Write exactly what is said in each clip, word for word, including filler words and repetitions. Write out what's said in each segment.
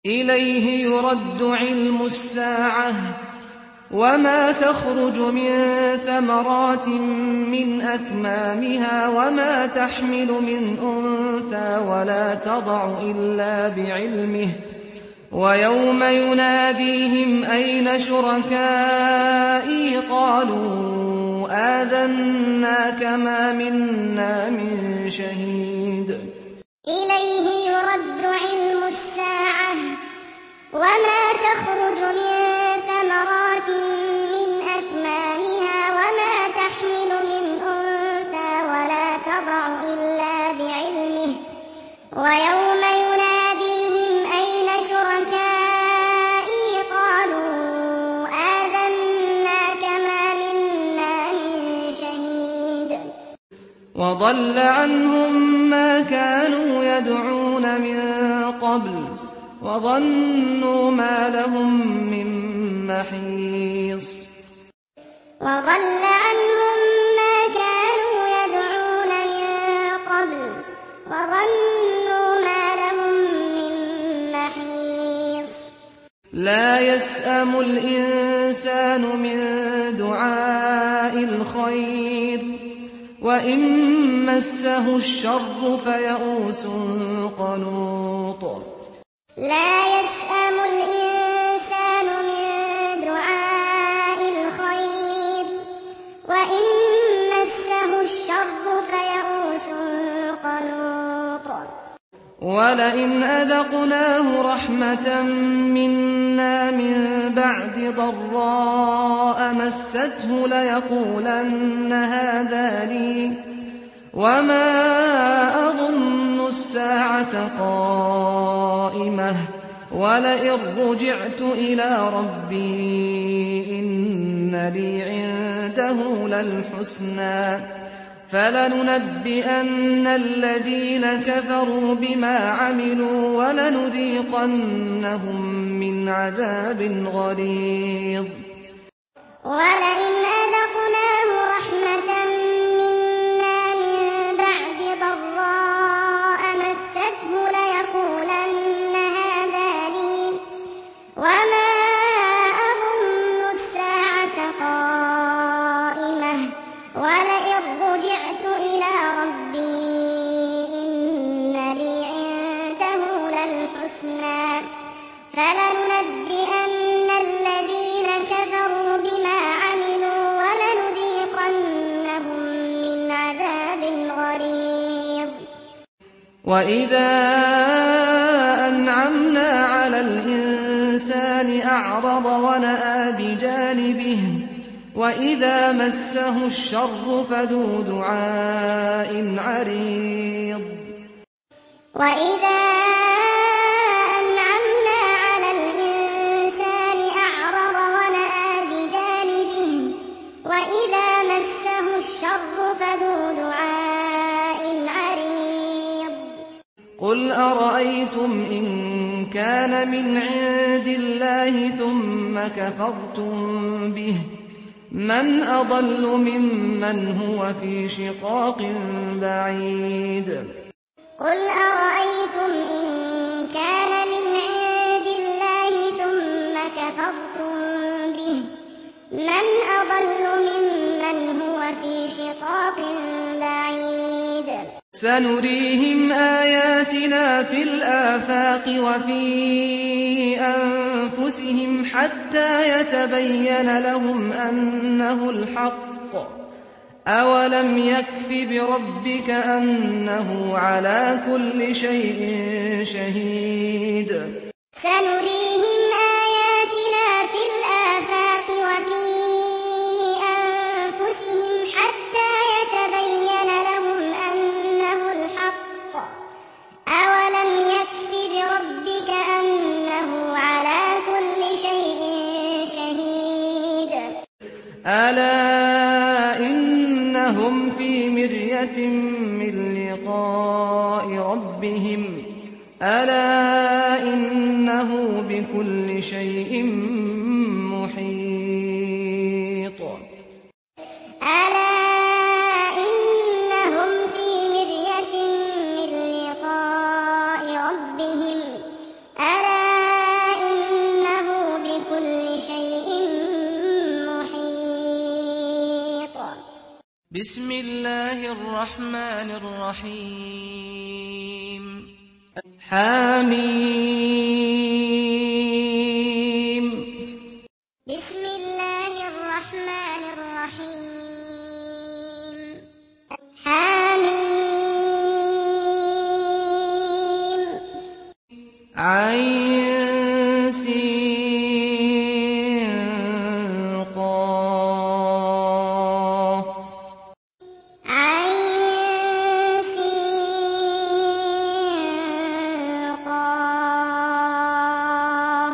إليه يرد علم الساعة وما تخرج من ثمرات من أكمامها وما تحمل من أنثى ولا تضع إلا بعلمه ويوم يناديهم أين شركائي قالوا آذناك ما منا من شهيد إليه يرد علم الساعة وما تخرج من ثمرات من أكمامها وما تحمل من أنثى ولا تضع إلا بعلمه ويوم يناديهم أين شركائي قالوا آذناك ما منا من شهيد وضل عنهم ما كانوا يدعون من قبل وظنوا ما لهم من محيص وضل عنهم ما كانوا يدعون من قبل وظنوا ما لهم من محيص لا يسأم الإنسان من دعاء الخير وإن مسه الشر فيئوس قنوط لا يسأم الإنسان من دعاء الخير وإن مسه الشر فيئوس قنوط ولئن أذقناه رحمة منا من بعد ضراء مسته ليقولن هذا لي وما أظن الساعة قائمة ولئن رجعت إلى ربي إن لي عنده للحسنى فلننبئن الذين كفروا بما عملوا ولنذيقنهم من عذاب غليظ ولئن أذقناه رحمة منا من بعد ضراء مسته ليقولن هذا لي وما أظن الساعة قائمة ولئن رجعت إلى ربي إن لي عنده للحسنى فلننبئن الذين كفروا بما عملوا ولنذيقنهم من عذاب غليظ وإذا أنعمنا على الإنسان أعرض ونأى بجانبه وإذا مسه الشر فذو دعاء عريض وإذا أنعمنا على الإنسان أعرض ونأى بجانبه وإذا مسه الشر فذو دعاء عريض قل أرأيتم إن كان من عند الله ثم كفرتم به من أضل ممن هو في شقاق بعيد قل أرأيتم إن كان من عند الله ثم كفرتم به من أضل ممن هو في شقاق بعيد سنريهم آياتنا في الآفاق وفي أنفسهم حتى يتبين لهم أنه الحق أولم يكف بربك أنه على كل شيء شهيد سنريهم آياتنا في الآفاق وفي أنفسهم حتى يتبين لهم أنه الحق أولم يكف بربك أنه على كل شيء شهيد ألا إنهم في مرية من لقاء ربهم ألا إنه بكل شيء محيط ألا إنهم في مرية من لقاء ربهم ألا بسم الله الرحمن الرحيم حميم بسم الله الرحمن الرحيم حميم عين سين قاف عين سين قاف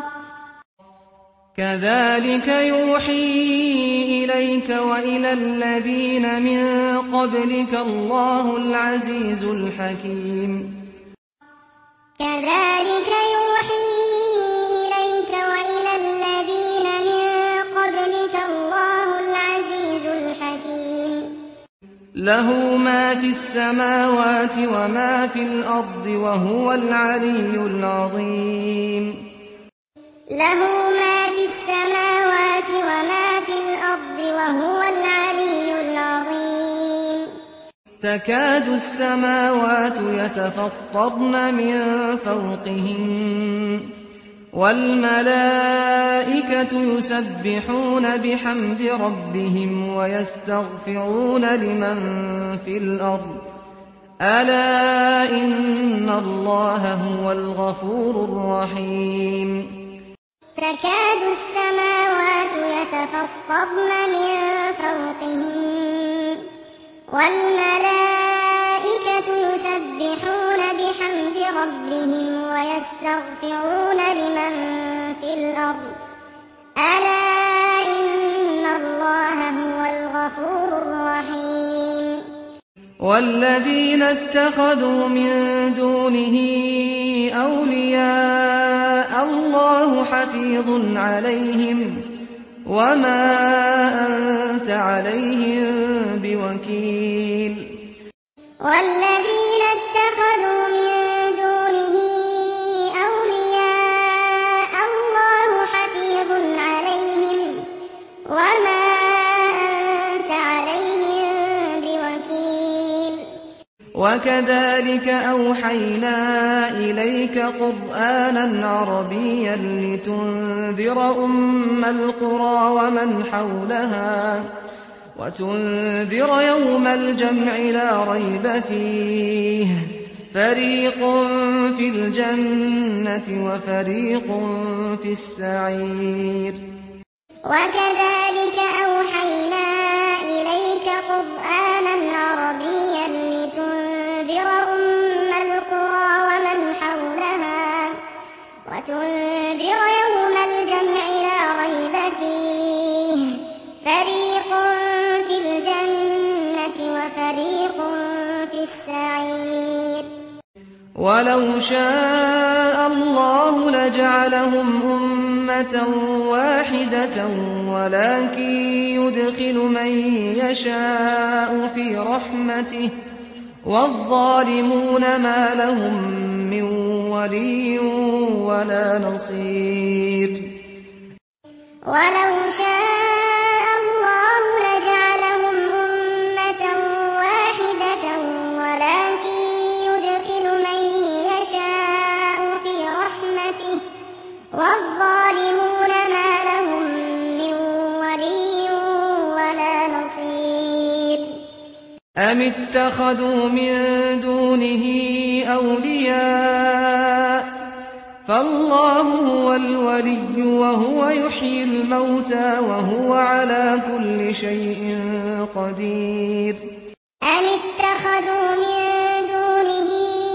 كذلك يوحي إليك وإلى الذين من قبلك الله العزيز الحكيم كذلك يوحي إليك وإلى الذين من قبلك الله العزيز الحكيم له ما في السماوات وما في الأرض وهو العلي العظيم له ما في السماوات وما في الأرض وهو العلي العظيم تكاد السماوات يتفطرن من فوقهن والملائكة يسبحون بحمد ربهم ويستغفرون لمن في الأرض ألا إن الله هو الغفور الرحيم تكاد السماوات يتفطرن من فوقهن والملائكة يسبحون بحمد ربهم ويستغفرون لمن في الأرض ألا إن الله هو الغفور الرحيم والذين اتخذوا من دونه أولياء الله حفيظ عليهم وما أنت عليهم بوكيل والذين اتخذوا من دونه أولياء الله حفيظ عليهم وما أنت عليهم بوكيل وكذلك أوحينا إليك قرآنا عربيا لتنذر أم القرى ومن حولها وتنذر يوم الجمع لا ريب فيه فريق في الجنة وفريق في السعير وكذلك أوحينا إليك قرآنا عربيا لتنذر أم القرى ومن حولها وتنذر يوم الجمع لا ريب فيه فريق في الجنة وفريق في السعير ولو شاء الله لجعلهم أمة واحدة ولكن يدخل من يشاء في رحمته والظالمون ما لهم من ولي ولا نصير ولو شاء الله لجعلهم أمة واحدة ولكن يدخل من يشاء في رحمته والظالمون ما لهم من ولي ولا نصير أم اتخذوا من دونه أولياء فالله هو الولي وهو يحيي الموتى وهو على كل شيء قدير أم اتخذوا من دونه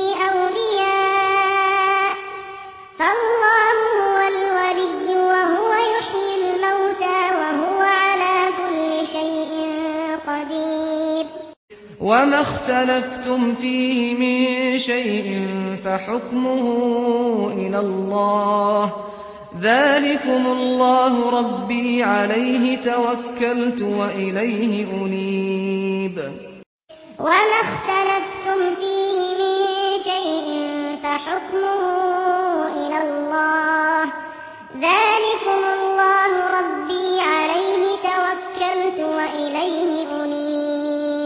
أولياء فالله هو الولي وهو يحيي الموتى وهو على كل شيء قدير وما اختلفتم فيه من شيء فحكمه إلى الله ذلكم الله ربي عليه توكلت وإليه أنيب وما اختلفتم فيه من شيء فحكمه إلى الله ذلكم الله ربي عليه توكلت وإليه أنيب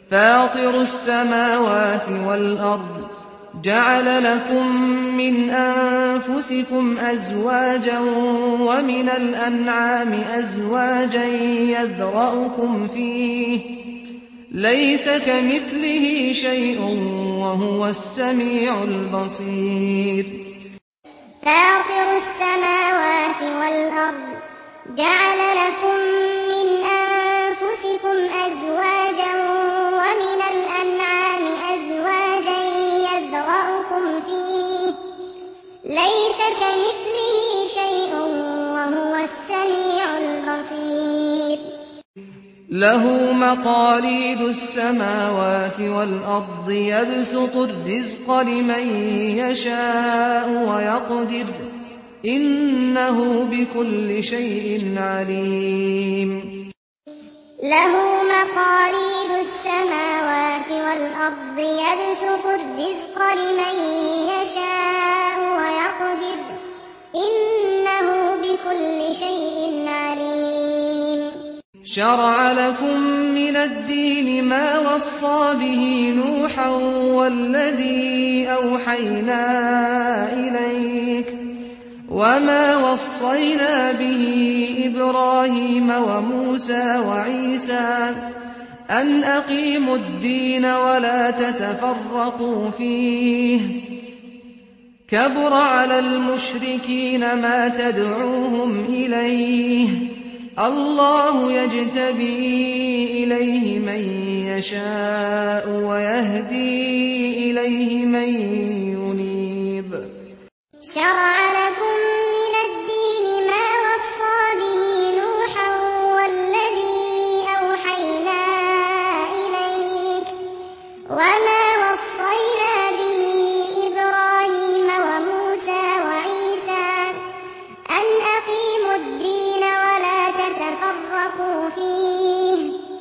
فاطر السماوات والأرض جعل لكم من أنفسكم أزواجا ومن الأنعام أزواجا يذرأكم فيه ليس كمثله شيء وهو السميع البصير فاطر السماوات والأرض جعل لكم من أنفسكم أزواجا ومن الأنعام أزواجا يذرأكم فيه ليس كمثله شيء وهو السميع البصير له مقاليد السماوات والأرض يبسط الرزق لمن يشاء ويقدر إنه بكل شيء عليم له مقاليد السماوات والأرض يبسط الرزق لمن يشاء ويقدر إنه بكل شيء عليم شرع لكم من الدين ما وصى به نوحا والذي أوحينا إليك وما وصينا به إبراهيم وموسى وعيسى أن أقيموا الدين ولا تتفرقوا فيه كبر على المشركين ما تدعوهم إليه الله يجتبي إليه من يشاء ويهدي إليه من ينيب شرع لكم من الدين ما وصى به نوحا والذي أوحينا إليك وما وصينا به إبراهيم وموسى وعيسى أن أقيموا الدين ولا تتفرقوا فيه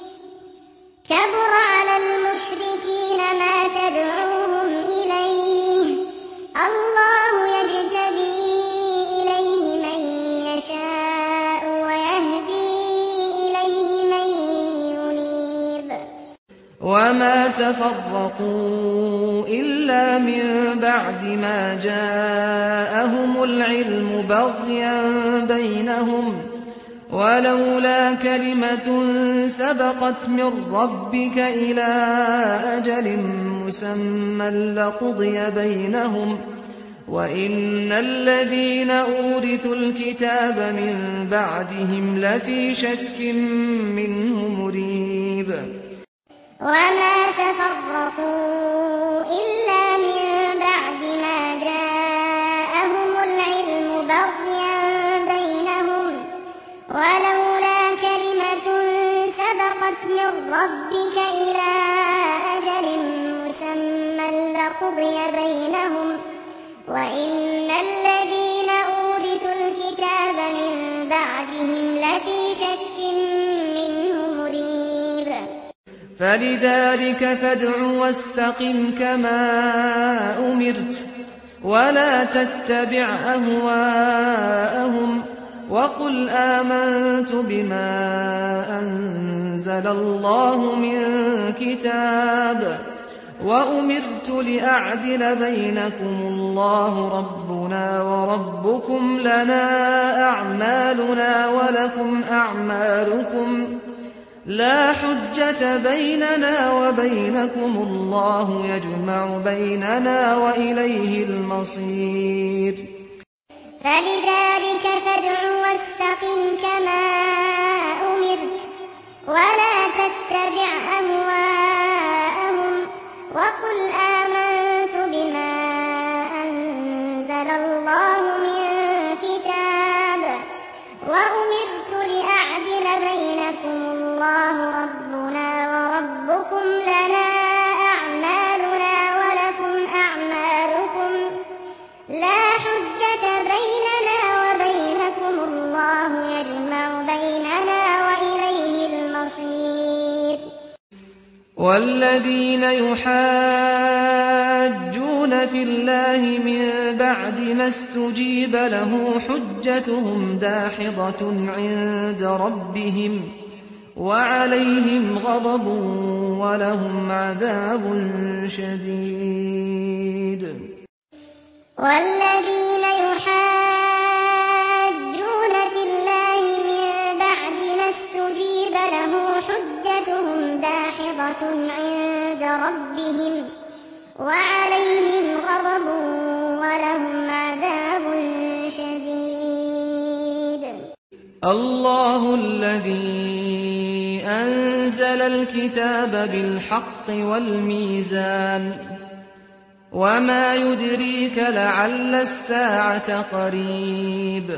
كبر على المشركين ما تدعوهم إليه الله يجتبي إليه من يشاء ويهدي إليه من ينيب وما تفرقوا إلا من بعد ما جاءهم العلم بغيا بينهم ولولا كلمة سبقت من ربك إلى أجل مسمى لقضي بينهم وإن الذين أورثوا الكتاب من بعدهم لفي شك منه مريب وما تفرقوا إلا من بعد ما جاءهم العلم بغيا بينهم ولولا كلمة سبقت من ربك إلى أجل مسمى لقضي بينهم وإن الذين أورثوا الكتاب من بعدهم لفي شك منه مريب فلذلك فادع واستقم كما أمرت ولا تتبع أهواءهم وقل آمنت بما أنزل الله من كتاب وأمرت لأعدل بينكم الله ربنا وربكم لنا أعمالنا ولكم أعمالكم لا حجة بيننا وبينكم الله يجمع بيننا وإليه المصير فلذلك فادع واستقم كما أمرت ولا تتبع أهواءهم وقل آمنت بما أنزل الله من كتاب وأمرت لأعدل بينكم الله ربنا وربكم لنا أعمالنا ولكم أعمالكم لا حجة بيننا وبينكم الله يجمع بيننا وإليه المصير والذين يحاجون في الله من بعد ما استجيب له حجتهم داحضة عند ربهم وعليهم غضب ولهم عذاب شديد. والذين يحاجون في الله من بعد ما استجيب له حجتهم داحضة عند ربهم وعليهم غضب ولهم عذاب شديد. الله الذي أنزل الكتاب بالحق والميزان وما يدريك لعل الساعة قريب.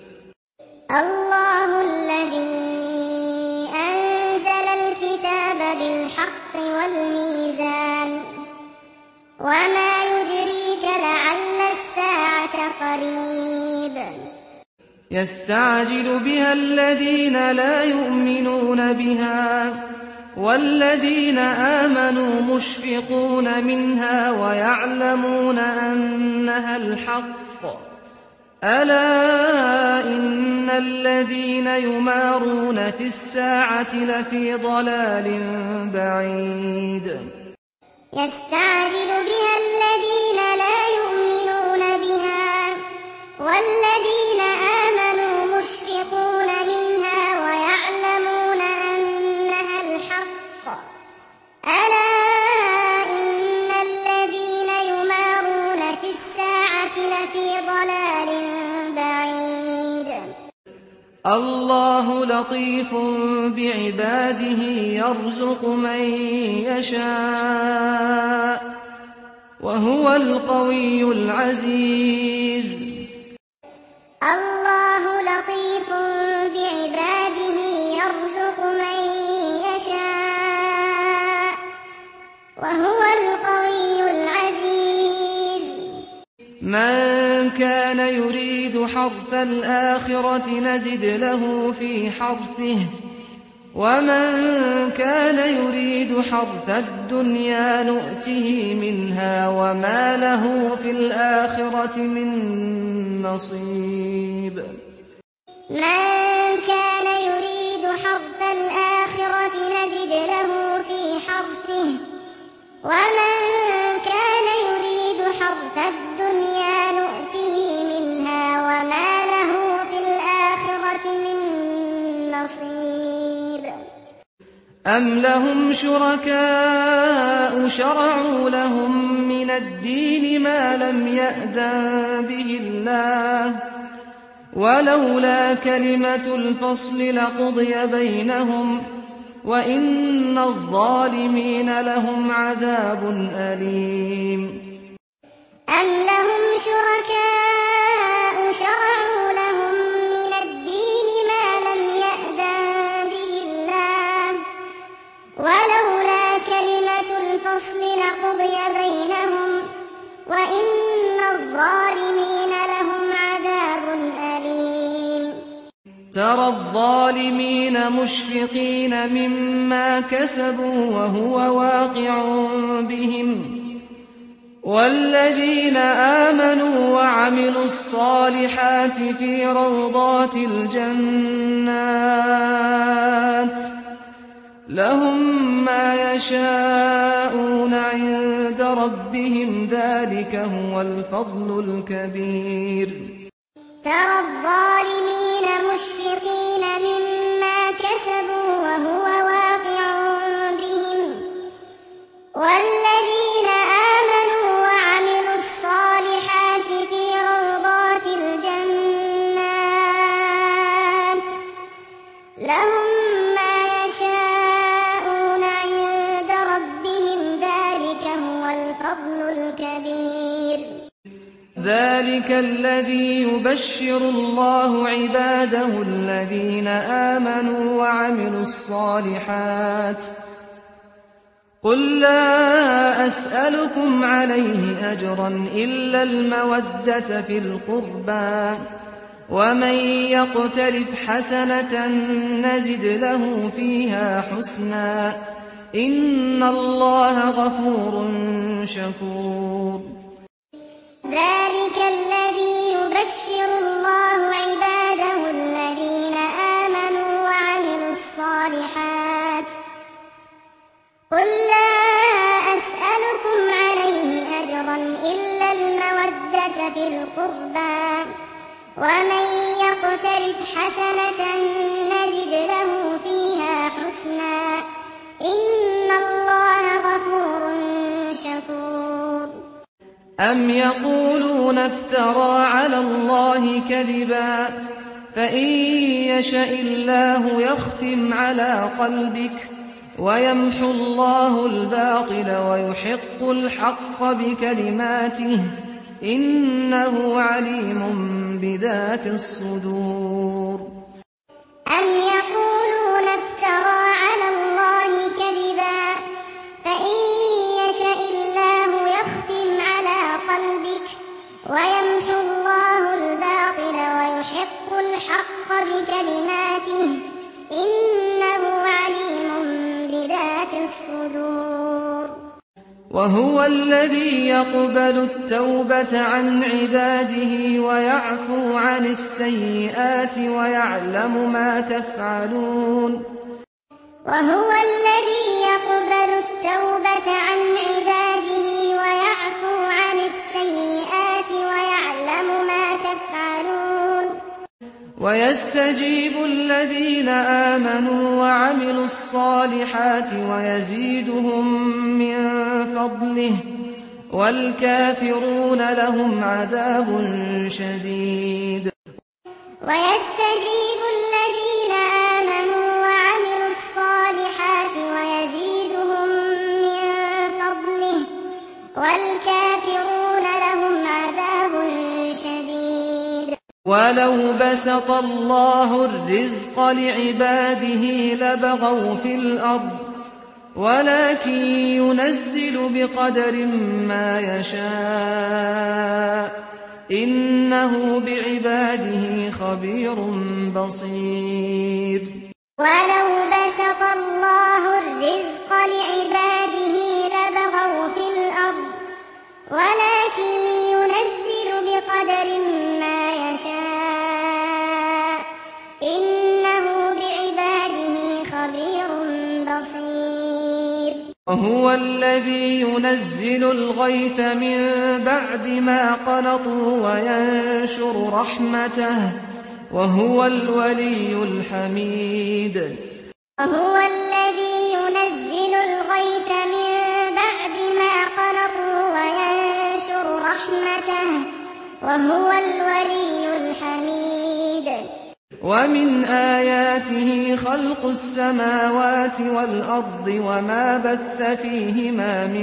الله الذي أنزل الكتاب بالحق والميزان وما يدريك لعل الساعة قريب. يستعجل بها الذين لا يؤمنون بها والذين آمنوا مشفقون منها ويعلمون أنها الحق. ألا إن الذين يمارون في الساعة لفي ضلال بعيد. يستعجل بها الذين لا يؤمنون بها والذين آمنوا مشفقون منها ويعلمون أنها الحق. ألا إن الذين يمارون في الساعة لفي ضلال بعيد. الله لطيف بعباده يرزق من يشاء وهو القوي العزيز. الله لطيف بعباده يرزق من يشاء وهو القوي العزيز. من كان يريد حرث الآخرة نزد له في حرثه ومن كان يريد حرث الدنيا نؤته منها وما له في الآخرة من نصيب. من كان يريد حرث الآخرة نزد له في حرثه ومن كان يريد حرث الدنيا نؤته منها وما له في الآخرة من نصيب. أم لهم شركاء شرعوا لهم من الدين ما لم يأذن به الله ولولا كلمة الفصل لقضي بينهم وإن الظالمين لهم عذاب أليم. أم لهم شركاء شرعوا لهم من الدين ما لم يأذن به الله ولولا كلمة الفصل لقضي بينهم وإن الظالمين لهم عذاب أليم. ترى الظالمين مشفقين مما كسبوا وهو واقع بهم والذين آمنوا وعملوا الصالحات في روضات الجنات لهم ما يشاءون عند ربهم ذلك هو الفضل الكبير. ترى الظالمين مشفقين مما كسبوا وهو واقع بهم والذين آمنوا وعملوا الصالحات في روضات الجنات لهم ما يشاءون عند ربهم ذلك هو الفضل الكبير. ذلك الذي يبشر الله عباده الذين آمنوا وعملوا الصالحات قل لا أسألكم عليه أجرا إلا المودة في القربى ومن يقترف حسنة نزد له فيها حسنا إن الله غفور شكور. ذلك الذي يبشر الله عباده الذين آمنوا وعملوا الصالحات ومن يقترف حسنة نزد له فيها حسنا إن الله غفور شكور أم يقولون افترى على الله كذبا فإن يشأ الله يختم على قلبك ويمحو الله الباطل ويحق الحق بكلماته إنه عليم بذات الصدور أم يقولون افترى على الله كذبا فإن يشأ الله يختم على قلبك ويمحو الله الباطل ويحق الحق بكلماته إنه عليم بذات الصدور وهو الذي يقبل التوبة عن عباده ويعفو عن السيئات ويعلم ما تفعلون وهو الذي يقبل التوبة عن عباده ويعفو عن السيئات ويعلم ما تفعلون ويستجيب الذين آمنوا وعملوا الصالحات ويزيدهم من فضله والكافرون لهم عذاب شديد ويستجيب الذين آمنوا وعملوا الصالحات ويزيدهم من فضله والكافرون لهم عذاب شديد ولو بسط الله الرزق لعباده لبغوا في الأرض ولكن ينزل بقدر ما يشاء إنه بعباده خبير بصير ولو بسط الله الرزق لعباده لبغوا في الأرض ولكن ينزل بقدر ما يشاء إنه بعباده خبير بصير وهو الذي ينزل الغيث من بعد ما قنطوا وينشر رحمته وهو الولي الحميد وهو الذي ينزل الغيث من بعد ما قنطوا وينشر رحمته وهو الولي الحميد ومن آياته خلق السماوات والأرض وما بث فيهما من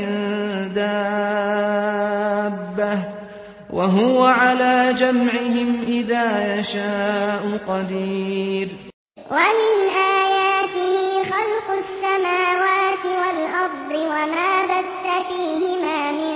دابة وهو على جمعهم إذا يشاء قدير ومن آياته خلق السماوات والأرض وما بث فيهما من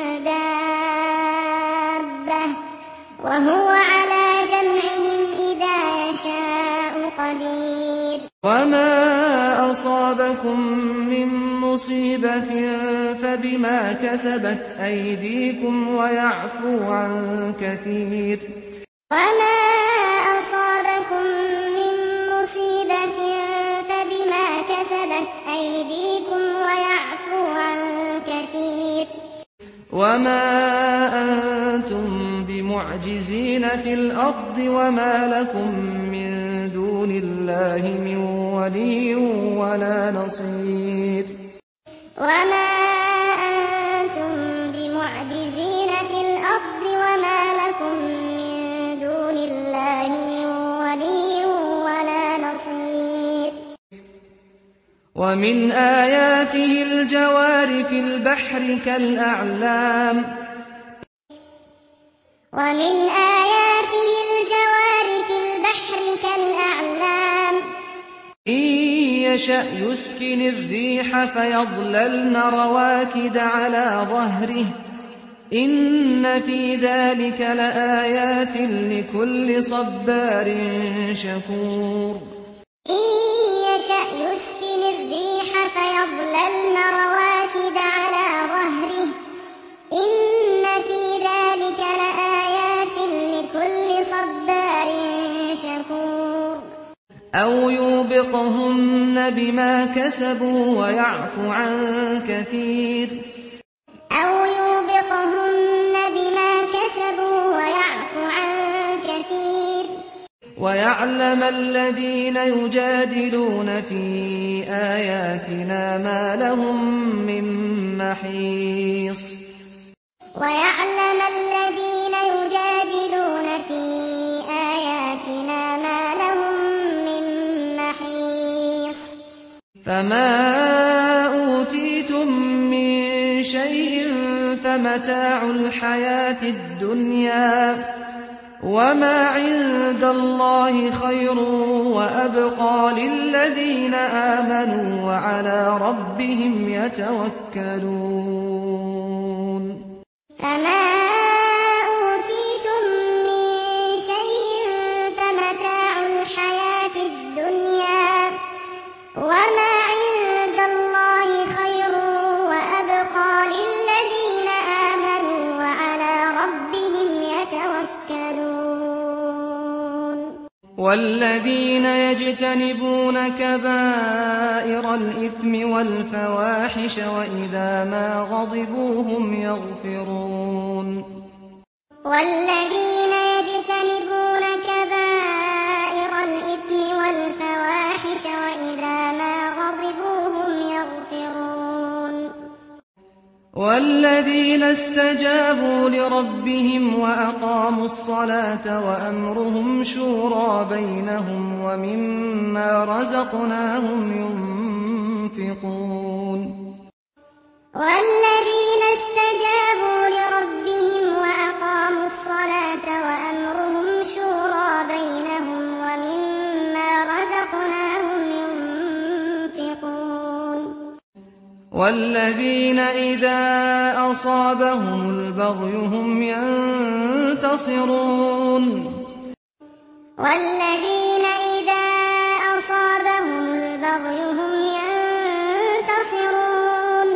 دابة وهو على جمعهم إذا يشاء قدير وما أصابكم من مصيبة فبما كسبت أيديكم ويعفو عن كثير وما أصابكم من مصيبة فبما كسبت أيديكم ويعفو عن كثير وما أنتم بمعجزين في الأرض وما لكم من دون الله من ولي ولا نصير وما أنتم بمعجزين في الأرض وما لكم من دون الله من ولي ولا نصير ومن آياته الجوار في البحر كالأعلام ومن آياته الجوار في البحر كالأعلام إن يشأ يسكن الريح فيظللن رواكد على ظهره إن في ذلك لآيات لكل صبار شكور إن يشأ يسكن الريح فيظللن رواكد على ظهره إن في ذلك لآيات لكل صبار شكور أو يوبقهن بما كسبوا ويعفو عن كثير أو يوبقهن بما كسبوا ويعفو عن كثير ويعلم الذين يجادلون في آياتنا ما لهم من محيص ويعلم الذين يجادلون في آياتنا ما لهم من محيص فما أوتيتم من شيء فمتاع الحياة الدنيا وما عند الله خير وأبقى للذين آمنوا وعلى ربهم يتوكلون فما أوتيتم من شيء فمتاع الحياة الدنيا وما عند الله خير وأبقى للذين آمنوا وعلى ربهم يتوكلون والذين يجتنبون كبائر الإثم والفواحش وإذا ما غضبوا هم يغفرون والذين يجتنبون كبائر الإثم والفواحش وإذا ما غضبوا هم يغفرون والذين استجابوا لربهم وأقاموا الصلاة وأمرهم شورى بينهم ومما رزقناهم ينفقون والذين استجابوا لربهم وأقاموا الصلاة وأمرهم شورى بينهم ومما رزقناهم ينفقون والذين إذا أصابهم البغي هم ينتصرون والذين إذا أصابهم البغي هم ينتصرون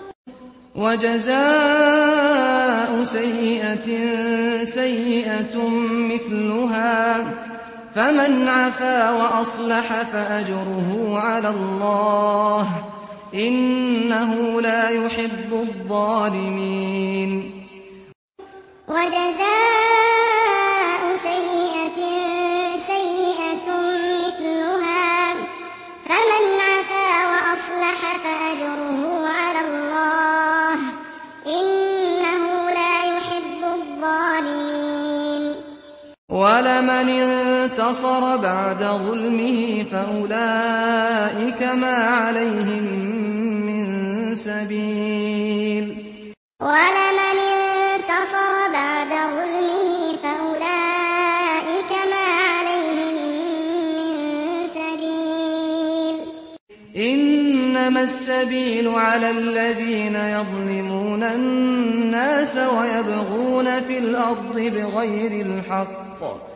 وجزاء سيئة سيئة مثلها فمن عفا وأصلح فأجره على الله إنه لا يحب الظالمين وجزاء سيئة سيئة مثلها فمن عفا وأصلح فأجره على الله إنه لا يحب الظالمين ولمن انتصر بعد ظلمه فأولئك ما عليهم من سبيل ولمن انتصر بعد ظلمه فأولئك ما عليهم من سبيل إنما السبيل على الذين يظلمون الناس ويبغون في الأرض بغير الحق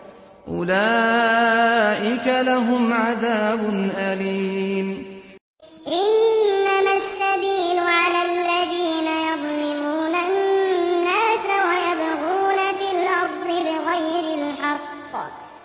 أولئك لهم عذاب أليم إنما السبيل على الذين يظلمون الناس ويبغون في الأرض بغير الحق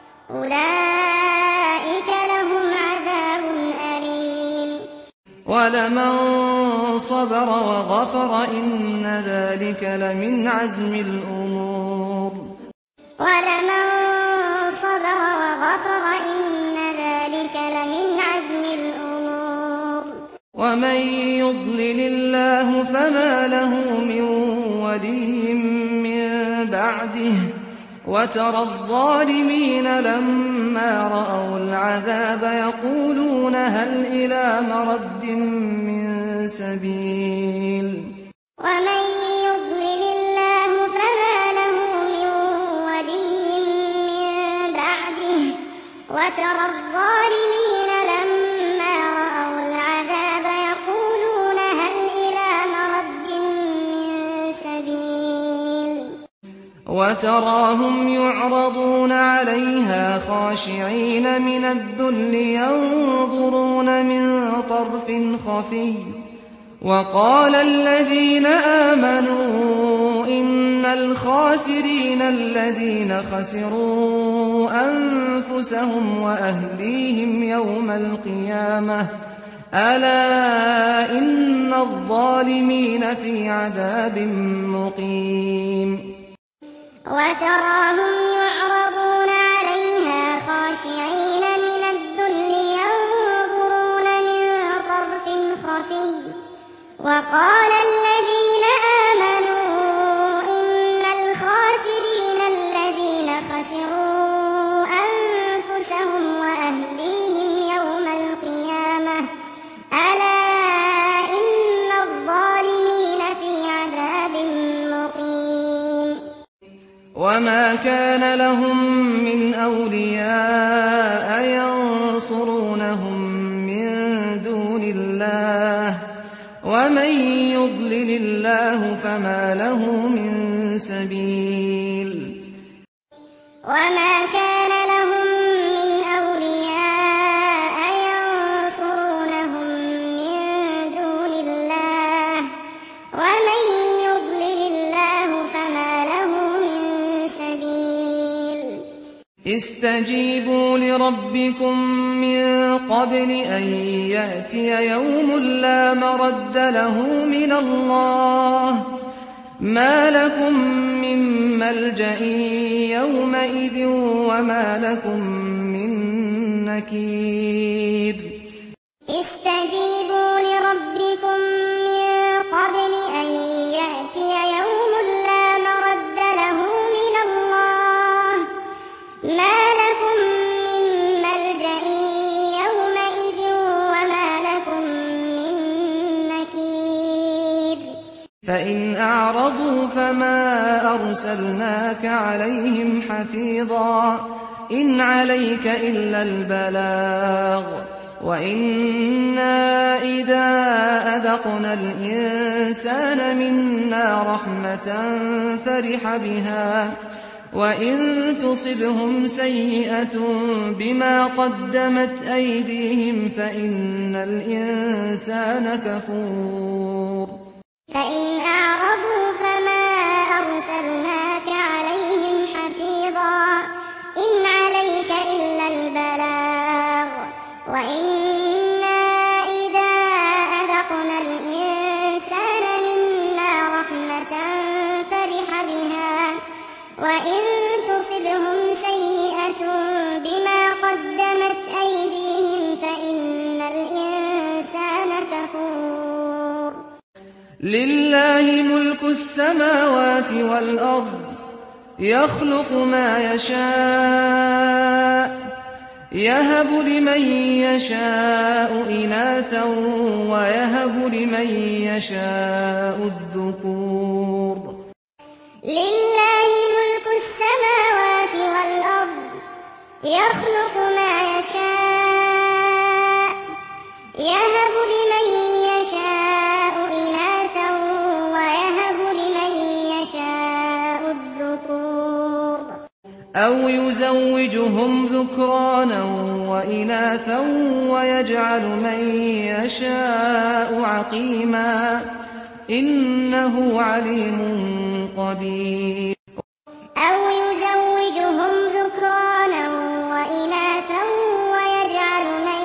أولئك لهم عذاب أليم ولمن صبر وغفر إن ذلك لمن عزم الأمور ولمن صبر وغفر إن ذلك لمن عزم الأمور ومن يضلل الله فما له من ولي من بعده وترى الظالمين لما رأوا العذاب يقولون هل إلى مرد من سبيل ومن يضلل الله فما له من ولي من بعده وترى الظالمين لما رأوا العذاب يقولون هل إلى مرد من سبيل وتراهم يعرضون عليها خاشعين من الذل ينظرون من طرف خفي وقال الذين آمنوا إن الخاسرين الذين خسروا أنفسهم وأهليهم يوم القيامة ألا إن الظالمين في عذاب مقيم وتراهم يعرضون عليها خاشعين وقال الذين آمنوا إن الخاسرين الذين خسروا أنفسهم وأهليهم يوم القيامة ألا إن الظالمين في عذاب مقيم وما كان لهم من أولياء ينصرونهم من دون الله ومن يضلل الله فما له من سبيل وما كان لهم من أولياء ينصرونهم من دون الله ومن يضلل الله فما له من سبيل استجيبوا لربكم من قبل أن يأتي يوم لا مرد له من الله ما لكم من ملجأ يومئذ وما لكم من نكير استجيبوا لربكم من قبل أن يأتي يوم لا مرد له من الله ما لكم من ملجأ يومئذ وما لكم من نكير فإن أعرضوا فما أرسلناك عليهم حفيظا إن عليك إلا البلاغ وإنا إذا أذقنا الإنسان منا رحمة فرح بها وإن تصبهم سيئة بما قدمت أيديهم فإن الإنسان كفور فإن أعرضوا فما أرسلناك عليهم حفيظا إن عليك إلا البلاغ وإنا إذا أذقنا الإنسان منا رحمة فرح بها وإن تصبهم سيئة بما قدمت أيديهم فإن الإنسان كفور لله ملك السماوات والأرض يخلق ما يشاء يهب لمن يشاء إناثا ويهب لمن يشاء الذكور لله ملك السماوات والأرض يخلق ما يشاء يهب لمن يشاء إناثا ويهب لمن يشاء الذكور أو يزوجهم ذكرانا وإناثا ويجعل من يشاء عقيما إنه عليم قدير أو يزوجهم ذكرانا وإناثا ويجعل من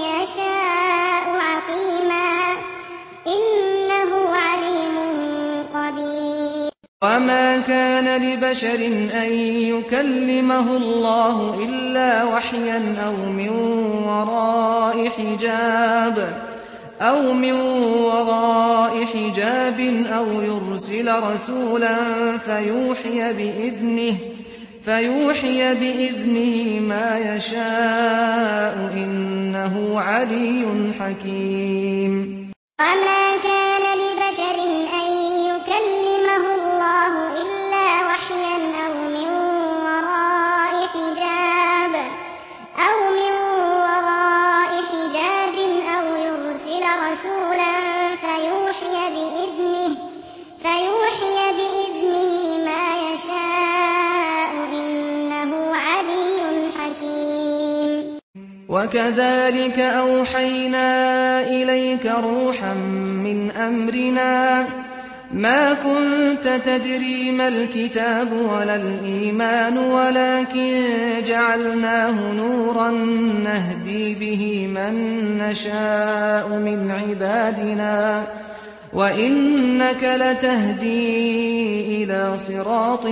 يشاء عقيما إنه عليم قدير وما كان لبشر أن يكلمه الله إلا وحيا أو من وراء حجاب أو من وراء حجاب أو يرسل رسولا فيوحي بإذنه فيوحي بإذنه ما يشاء إنه علي حكيم وما كان لبشر أن يكلمه الله إلا وحيا أو من وراء حجاب أو من وراء حجاب أو يرسل رسولا فيوحي بإذنه فيوحي بإذنه ما يشاء إنه علي حكيم وكذلك أوحينا إليك روحا من أمرنا ما كنت تدري ما الكتاب ولا الإيمان ولكن جعلناه نورا نهدي به من نشاء من عبادنا وإنك لتهدي إلى صراط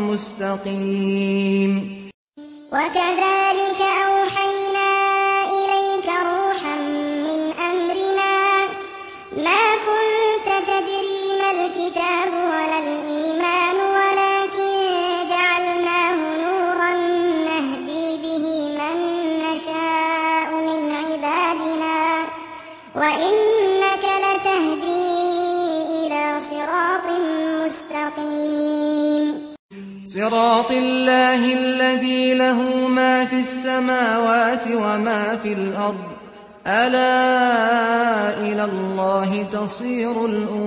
مستقيم وكذلك أوحينا إليك روحا من أمرنا ما كنت وإنك لتهدي إلى صراط مستقيم صراط الله الذي له ما في السماوات وما في الأرض ألا إلى الله تصير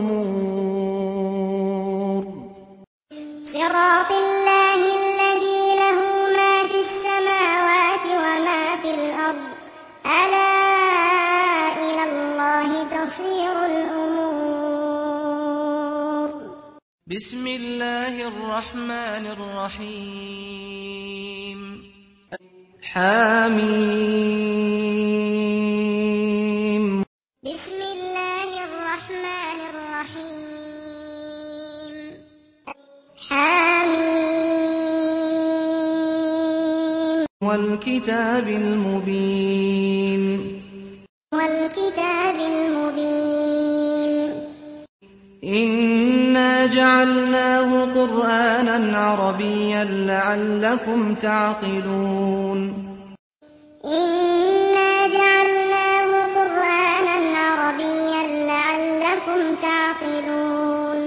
الأمور صراط الله الذي له ما في السماوات وما في الأرض ألا إلى الله تصير الأمور بسم الله الرحمن الرحيم حميم بسم الله الرحمن الرحيم حميم والكتاب المبين والكتاب المبين إنا جعلناه قرآنا عربيا لعلكم تعقلون إنا جعلناه قرآنا عربيا لعلكم تعقلون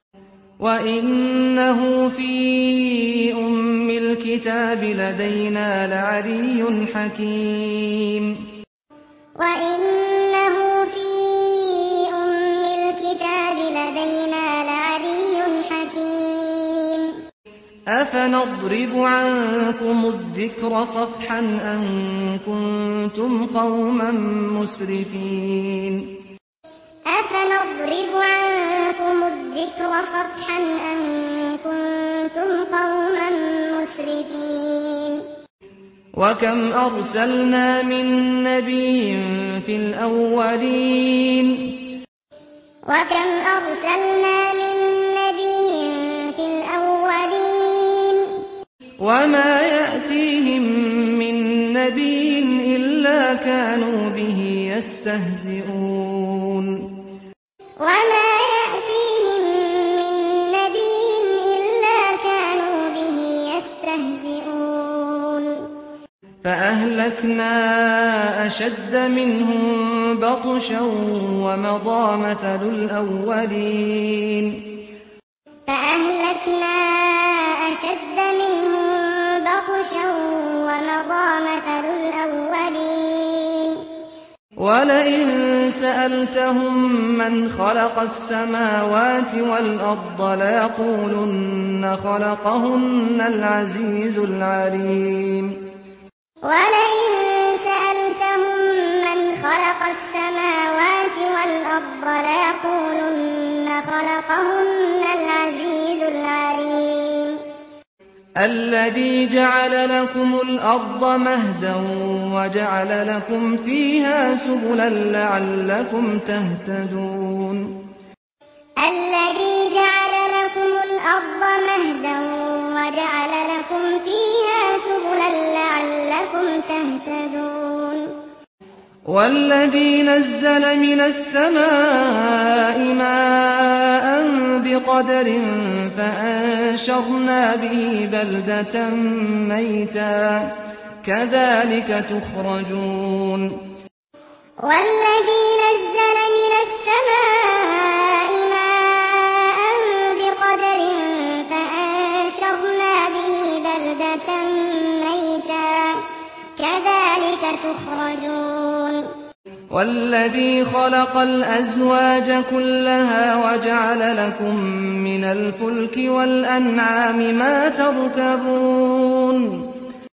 وإنه في أم الكتاب لدينا لعلي حكيم وإنه في أم الكتاب لدينا لعلي حكيم أفنضرب عنكم الذكر صفحا أن كنتم قوما مسرفين أفنضرب عنكم الذكر صفحا أن كنتم قوما مسرفين وكم أرسلنا من نبي في الأولين وكم أرسلنا من نبي في الأولين وما يأتيهم من نبي إلا كانوا به يستهزئون وما يأتيهم من نبي إلا كانوا به يستهزئون فأهلكنا أشد منهم بطشا ومضى مثل الأولين فأهلكنا أشد منهم بطشا ومضى مثل الأولين ولئن سألتهم من خلق السماوات والأرض ليقولن خلقهن العزيز العليم ولئن سألتهم من خلق السماوات والأرض ليقولن خلقهن العزيز العليم الذي جعل لكم الأرض مهدا وجعل لكم فيها سبلا لعلكم تهتدون الذي جعل لكم الأرض مهدا وجعل لكم فيها سبلا لعلكم تهتدون والذي نزل من السماء ماء بقدر فأنشرنا به بلدة ميتا كذلك تخرجون والذي نزل من السماء ماء بقدر فأنشرنا به بلدة ميتا كذلك تخرجون والذي خلق الأزواج كلها وجعل لكم من الفلك والأنعام ما تركبون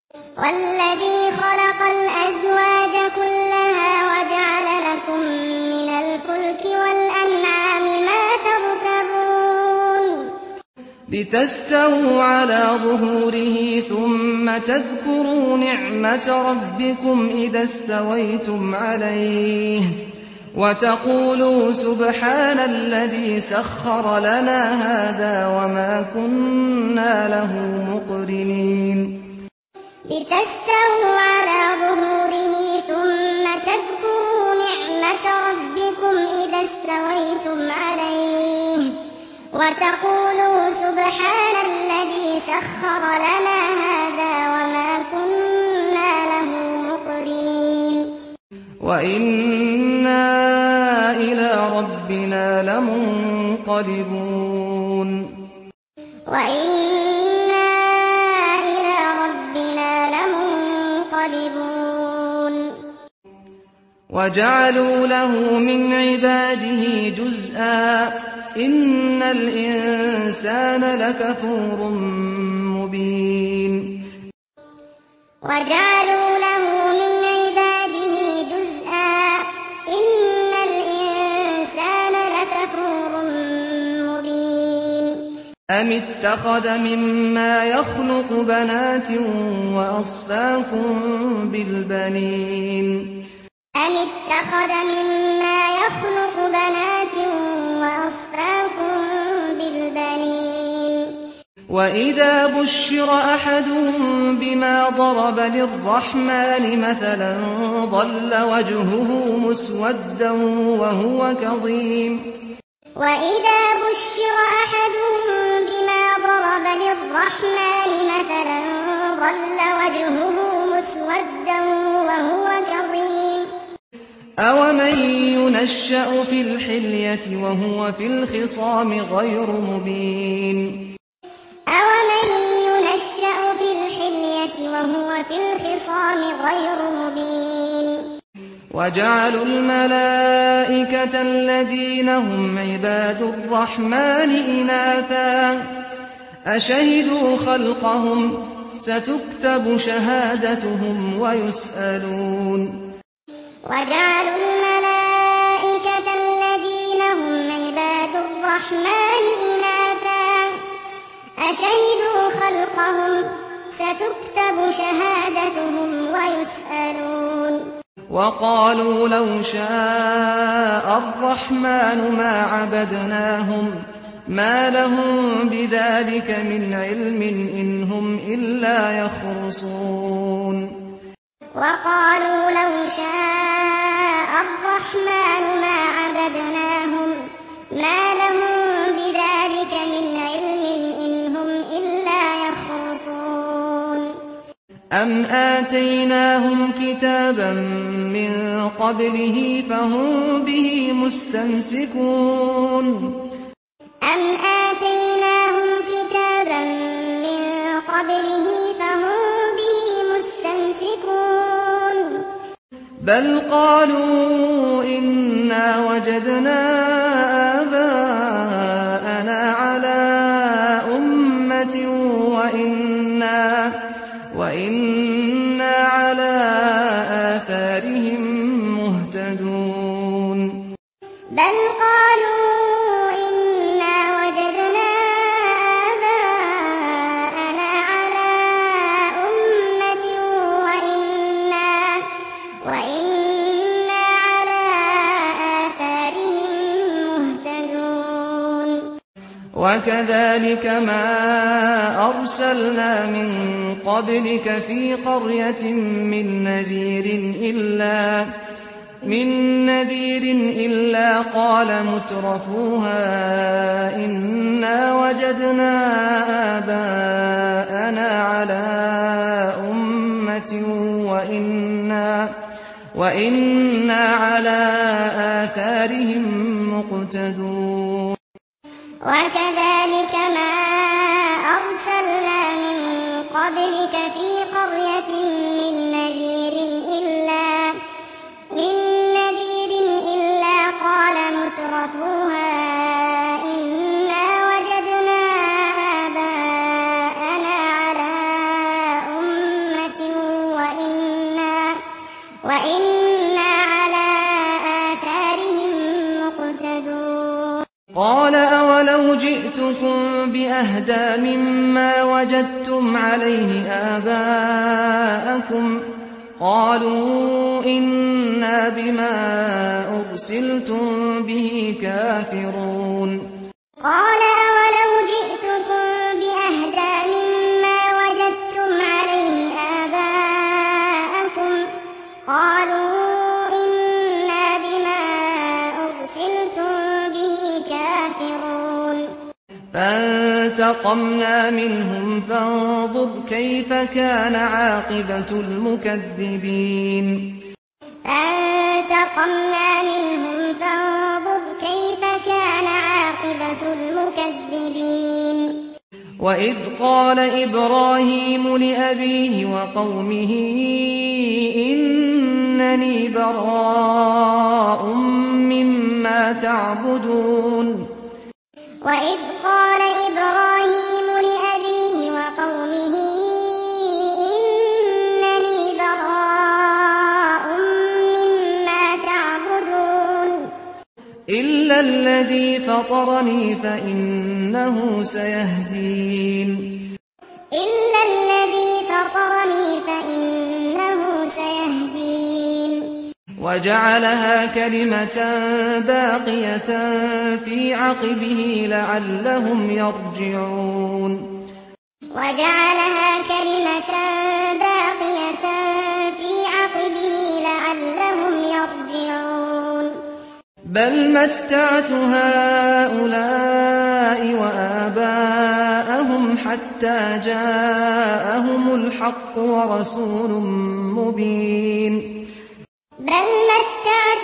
والذي خلق الأزواج كلها وجعل لكم من الفلك والأنعام ما تركبون لتستووا على ظهوره ثم تذكروا نعمة ربكم إذا استويتم عليه وتقولوا سبحان الذي سخر لنا هذا وما كنا له مقرنين لتستووا على ظهوره ثم تذكروا نعمة ربكم إذا استويتم عليه وتقولوا سبحان الذي سخر لنا هذا وما كنا له مقرنين وإنا لمنقلبون وإنا إلى ربنا لمنقلبون وجعلوا له من عباده جزءا إن الإنسان لكفور مبين وجعلوا له من عباده جزءا إن الإنسان لكفور مبين أم اتخذ مما يخلق بنات وأصفاكم بالبنين أم اتخذ مما يخلق بنات وأصفاكم بالبنين وإذا بشر أحدهم بما ضرب للرحمن مثلا ظل وجهه مسودا وهو كظيم وإذا بشر أحدهم بما ضرب للرحمن مثلا ظل وجهه مسودا وهو كظيم أومن ينشأ في الحلية وهو في الخصام غير مبين أومن ينشأ في الحلية وهو في الخصام غير مبين وجعلوا الملائكة الذين هم عباد الرحمن إناثا أشهدوا خلقهم ستكتب شهادتهم ويسألون وجعلوا الملائكة الذين هم عباد الرحمن إناثا أشهدوا خلقهم ستكتب شهادتهم ويسألون وقالوا لو شاء الرحمن ما عبدناهم ما لهم بذلك من علم إن هم إلا يخرصون وقالوا لو شاء الرحمن ما عبدناهم ما لهم بذلك من علم إن هم إلا يخرصون أم آتيناهم كتابا من قبله فهم به مستمسكون أم آتيناهم كتابا من قبله فهم به مستمسكون بل قالوا إنا وجدنا آباءنا على أمة وإنا, وإنا على آثارهم مهتدون بل قالوا إنا وجدنا آباءنا على أمة وإنا, وإنا على آثارهم مهتدون وكذلك ما أرسلنا من قبلك في قرية من نذير إلا من نذير إلا قال مترفوها إنا وجدنا آباءنا على أمة وإنا, وإنا على آثارهم مقتدون وكذلك ما أرسلنا من قبلك في قرية من نذير إلا من نذير إلا قال مترفوها إنا وجدنا آباءنا على أمة وإنا, وإنا على آثارهم مقتدون قال أولو جئتكم بأهدى مما وجدتم عليه آباءكم قالوا إنا بما أرسلتم به كافرون قال أولو جئتكم بأهدى مما وجدتم عليه آباءكم قالوا إنا بما أرسلتم به كافرون فانتقمنا منهم فانظر كيف كان عاقبة المكذبين فانتقمنا منهم فانظر كيف كان وإذ قال إبراهيم لأبيه وقومه إنني براء مما تعبدون وإذ قال إبراهيم لأبيه وقومه إنني براء مما تعبدون إلا الذي فطرني فإنه سيهدين إلا الذي فطرني فإنه سيهدين وجعلها كلمة باقية في عقبه لعلهم يرجعون وجعلها كلمة باقية في عقبه لعلهم يرجعون بل متعت هؤلاء وآباءهم حتى جاءهم الحق ورسول مبين بل متعت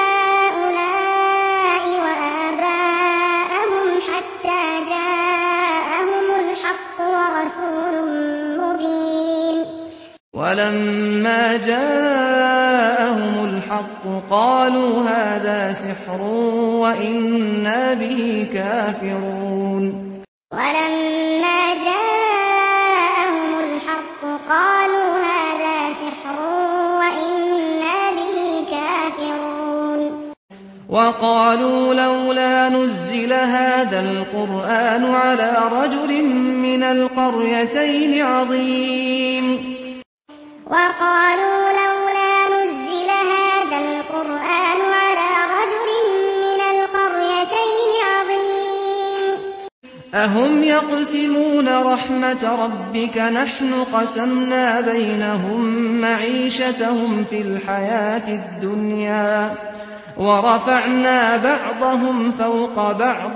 هؤلاء وآباءهم حتى جاءهم الحق ورسول مبين ولما جاءهم الحق قالوا هذا سحر وإنا به كافرون ولما جاءهم الحق قالوا هذا سحر وإنا به كافرون وقالوا لولا نزل هذا القرآن على رجل من القريتين عظيم وقالوا لولا نزل هذا القرآن على رجل من القريتين عظيم أهم يقسمون رحمة ربك نحن قسمنا بينهم معيشتهم في الحياة الدنيا ورفعنا بعضهم فوق بعض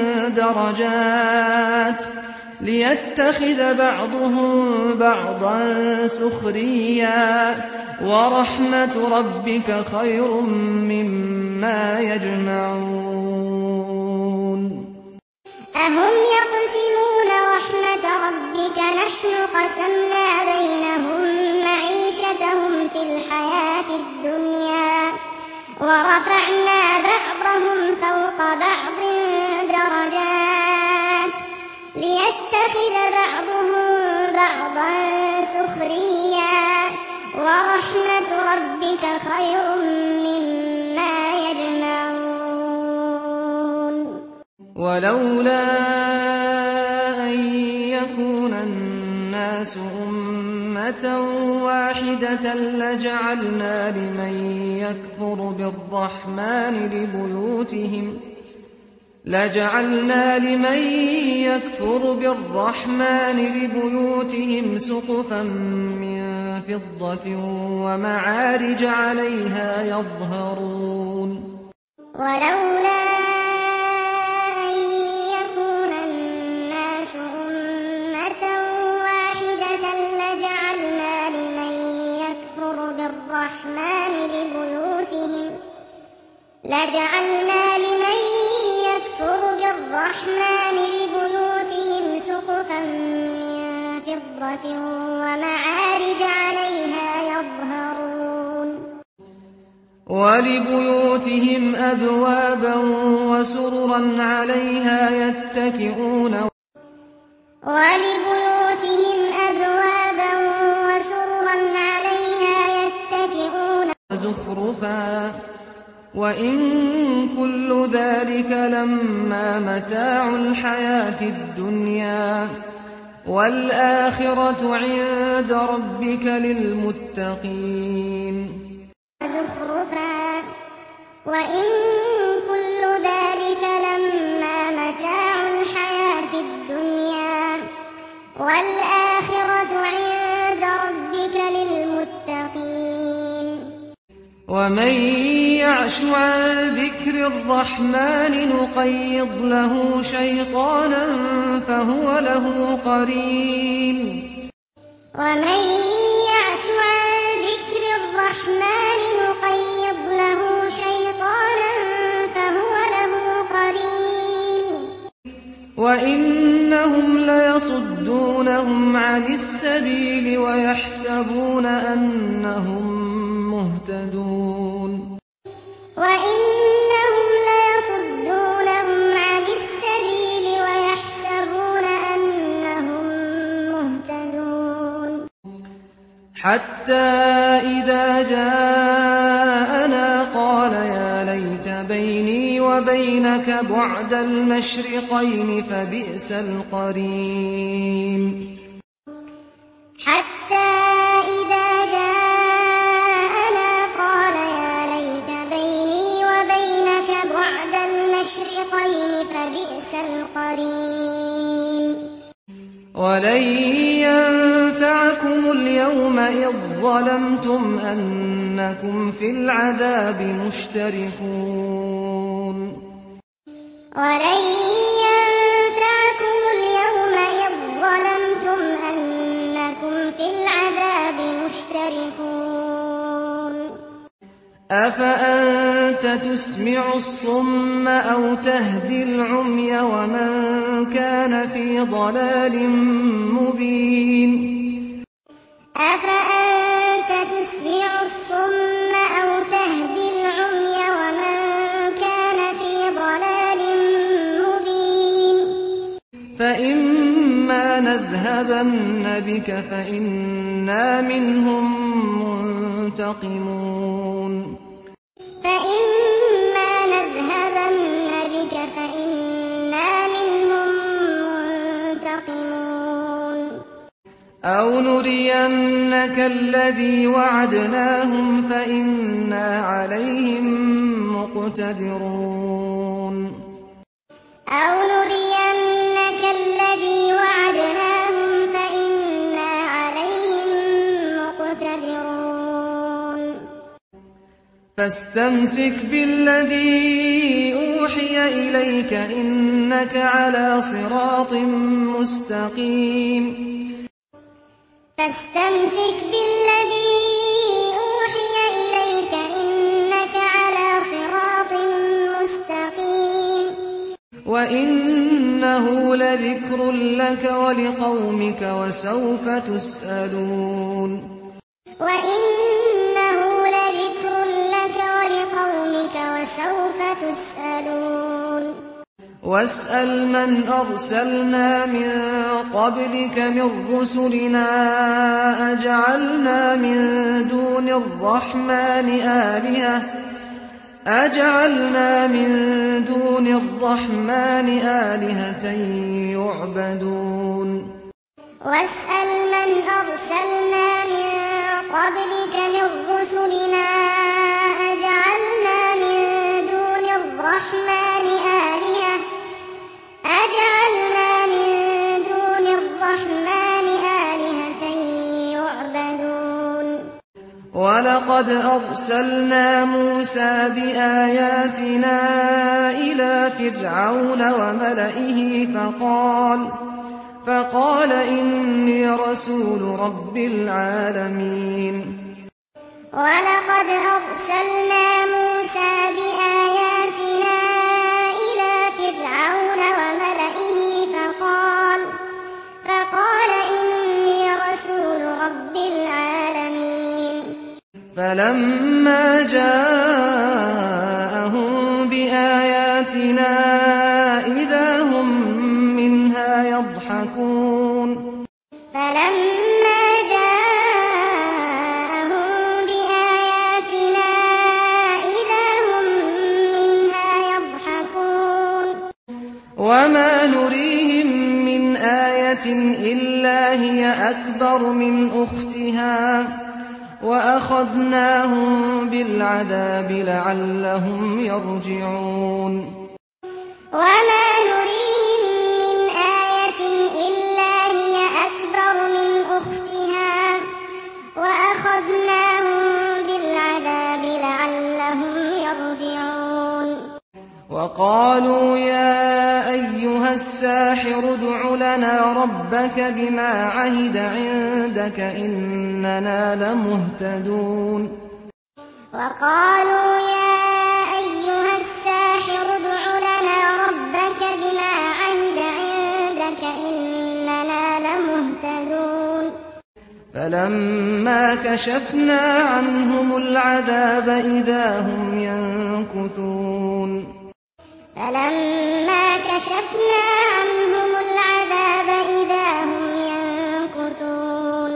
درجات ليتخذ بعضهم بعضا سخريا ورحمة ربك خير مما يجمعون أهم يقسمون رحمة ربك نحن قسمنا بينهم معيشتهم في الحياة الدنيا ورفعنا بعضهم فوق بعض درجات ليتخذ بعضهم بعضا سخريا ورحمة ربك خير مما يجمعون ولولا أن يكون الناس أمة واحدة لجعلنا لمن يكفر بالرحمن لبيوتهم لجعلنا لمن يكفر بالرحمن لبيوتهم سقفا من فضة ومعارج عليها يظهرون ولولا أن يكون الناس أمة واحدة لجعلنا لمن يكفر بالرحمن لبيوتهم لجعلنا لمن يكفر بالرحمن لبيوتهم سقفا من فضة ومعارج عليها يظهرون ولبيوتهم أبوابا وسررا عليها يتكئون ولبيوتهم أبوابا وسررا عليها يتكئون زخرفا وإن كل ذلك لما متاع الحياة الدنيا والآخرة عند ربك للمتقين زخرفا وإن كل ذلك لما متاع الحياة الدنيا والآخرة عند ربك للمتقين ومن يعش عن ذكر الرحمن نقيض له شيطانا فهو له قرين ومن يعش عن ذكر الرحمن نقيض له شيطانا فهو له قرين وإنهم ليصدونهم يصدونهم عن السبيل ويحسبون أنهم مهتدون وإنهم ليصدونهم عن السبيل ويحسبون أنهم مهتدون حتى إذا جاءنا قال يا ليت بيني وبينك بعد المشرقين فبئس القرين حتى إذا جاءنا قال يا ليت بيني وبينك بعد المشرقين فبئس القرين ولن ينفعكم اليوم إذ ظلمتم أنكم في العذاب مشتركون ولن ينفعكم اليوم إذ ظلمتم أنكم في العذاب مشتركون أفأنت تسمع الصم أو تهدي العمي ومن كان في ضلال مبين أفأنت تسمع الصم أو تهدي العمي ومن كان في ضلال مبين فإما نذهبن بك فإنا منهم منتقمون فإما نذهبن بك فإنا منهم منتقمون أو نرينك الذي وعدناهم فإنا عليهم مقتدرون أو نرينك الذي وعدناهم فإنا عليهم مقتدرون فاستمسك بالذي أوحي إليك إنك على صراط مستقيم فاستمسك بالذي أوحي إليك إنك على صراط مستقيم وإنه لذكر لك ولقومك وسوف تسألون وإنه لذكر لك ولقومك وسوف تسألون واسأل من أرسلنا من قبلك من رسلنا أجعلنا من دون الرحمن آلهة أجعلنا من دون الرحمن آلهة يعبدون واسأل من أرسلنا من قبلك من رسلنا أجعلنا من دون الرحمن آلهة أجعلنا من دون الرحمن آلهة يعبدون ولقد أرسلنا موسى بآياتنا إلى فرعون وملئه فقال فقال إني رسول رب العالمين ولقد أرسلنا موسى بآياتنا إلى فرعون وملئه فقال فقال إني رسول رب العالمين فلما جاءهم بآياتنا إذا هم منها يضحكون فلما جاءهم بآياتنا إذا هم منها يضحكون وما نريهم من آية إلا هي أكبر من أختها وأخذناهم بالعذاب لعلهم يرجعون وما نريهم من آية إلا هي أكبر من أختها وأخذناهم بالعذاب لعلهم يرجعون وقالوا يا أيها الساحر ادع لنا ربك بما عهد عندك إننا لمهتدون وقالوا يا أيها الساحر ادع لنا ربك بما عهد عندك إننا لمهتدون فلما كشفنا عنهم العذاب إذا هم ينكثون فلما كشفنا عنهم العذاب إذا هم ينكثون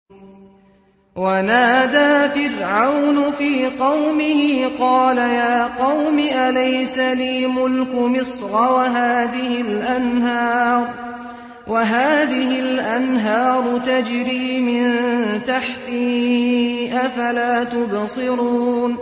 ونادى فرعون في قومه قال يا قوم أليس لي ملك مصر وهذه الأنهار وهذه الأنهار تجري من تحتي أفلا تبصرون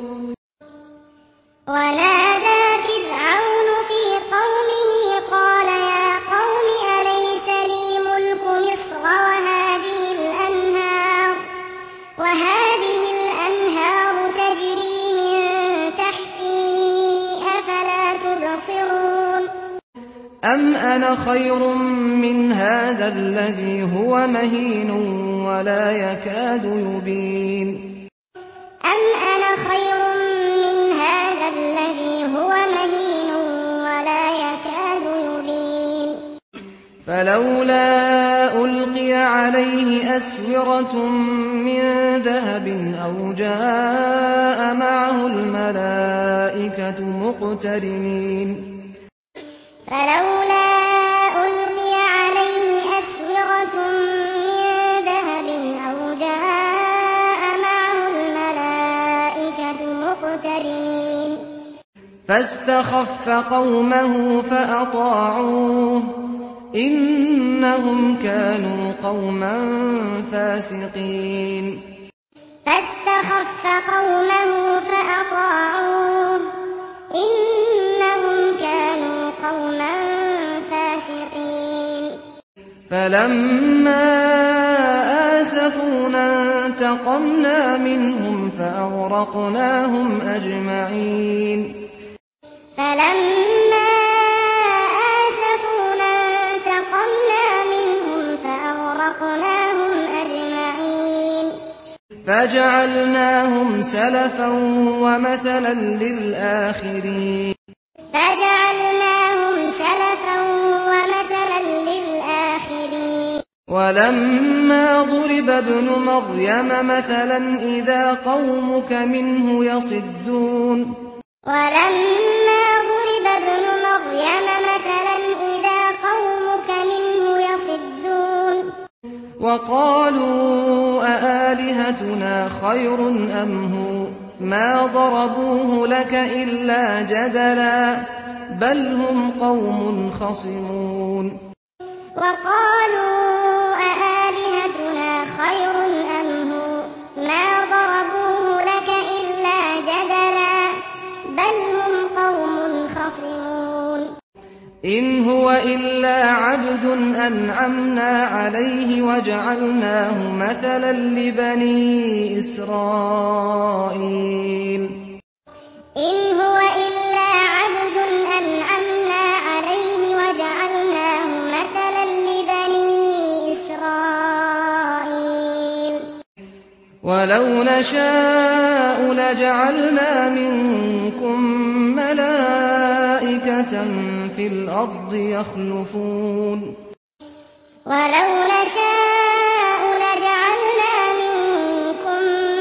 ونادى فرعون في قومه قال يا قوم أليس لي ملك مصر وهذه الأنهار وهذه الأنهار تجري من تحتي أفلا تبصرون أم أنا خير من هذا الذي هو مهين ولا يكاد يبين أم أنا خير من هذا الذي هو مهين ولا يكاد يبين فلولا ألقي عليه أسورة من ذهب أو جاء معه الملائكة مقترنين فلولا ألقي عليه أسورة من ذهب أو جاء معه الملائكة مقترنين فاستخف قومه فأطاعوه إنهم كانوا قوما فاسقين فاستخف قومه فأطاعوه إنهم كانوا قوما فاسقين فلما آسفونا انتقمنا منهم فأغرقناهم أجمعين فلما آسفونا انتقمنا منهم فأغرقناهم أجمعين فجعلناهم سلفا ومثلا للآخرين فجعلناهم سلفا ومثلا للآخرين ولما ضرب ابن مريم مثلا إذا قومك منه يصدون ولما ضرب ابن مريم مثلا إذا قومك منه يصدون وقالوا أآلهتنا خير أم هو ما ضربوه لك إلا جدلا بل هم قوم خصمون وقالوا أآلهتنا خير أم هو ما ضربوه لك إلا جدلا بل هم قوم خصمون إن هو إلا عبد أنعمنا عليه وجعلناه مثلا لبني إسرائيل إن هو إلا عبد أنعمنا عليه وجعلناه مثلا لبني إسرائيل ولو نشاء لجعلنا منكم ملائكة في الأرض يخلفون ولو نشاء لجعلنا منكم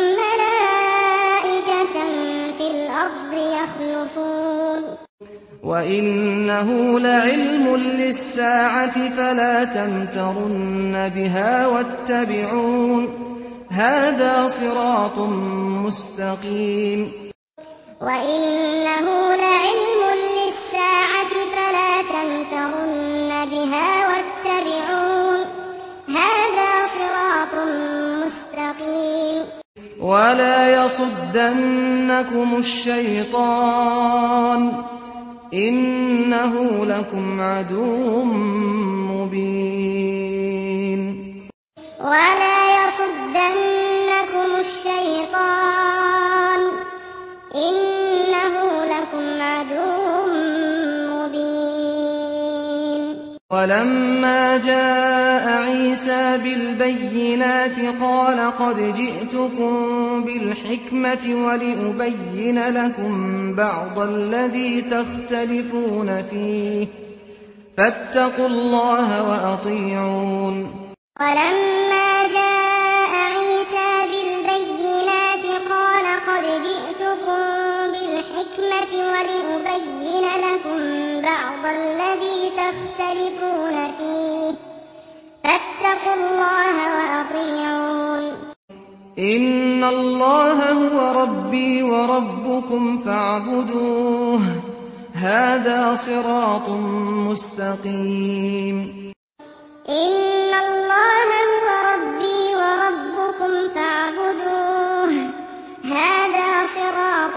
ملائكة في الأرض يخلفون وإنه لعلم للساعة فلا تمترن بها واتبعون هذا صراط مستقيم وإنه لعلم للساعة فلا تمترن بها واتبعون هذا صراط مستقيم ولا يصدنكم الشيطان إنه لكم عدو مبين ولا يصدنكم الشيطان إنه لكم عدو مبين ولما جاء عيسى بالبينات قال قد جئتكم بالحكمة ولأبين لكم بعض الذي تختلفون فيه فاتقوا الله وأطيعون ولما جاء بعض الذي تختلفون فيه فاتقوا الله وأطيعون إن الله هو ربي وربكم فاعبدوه هذا صراط مستقيم إن الله هو ربي وربكم فاعبدوه هذا صراط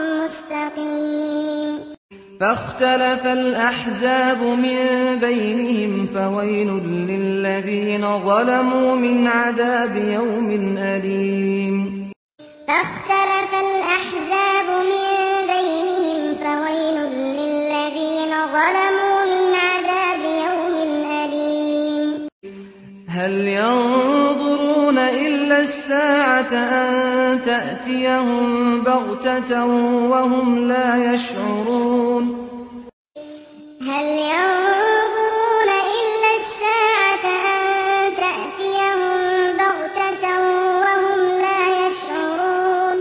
مستقيم فاختلف الأحزاب من بينهم فويل للذين ظلموا من عذاب يوم أليم فاختلف الأحزاب من بينهم فويل للذين ظلموا من عذاب يوم أليم هل ينظرون إلا الساعة أن تأتيهم بغتة وهم لا يشعرون هل ينظرون إلا الساعة أن تأتيهم بغتة وهم لا يشعرون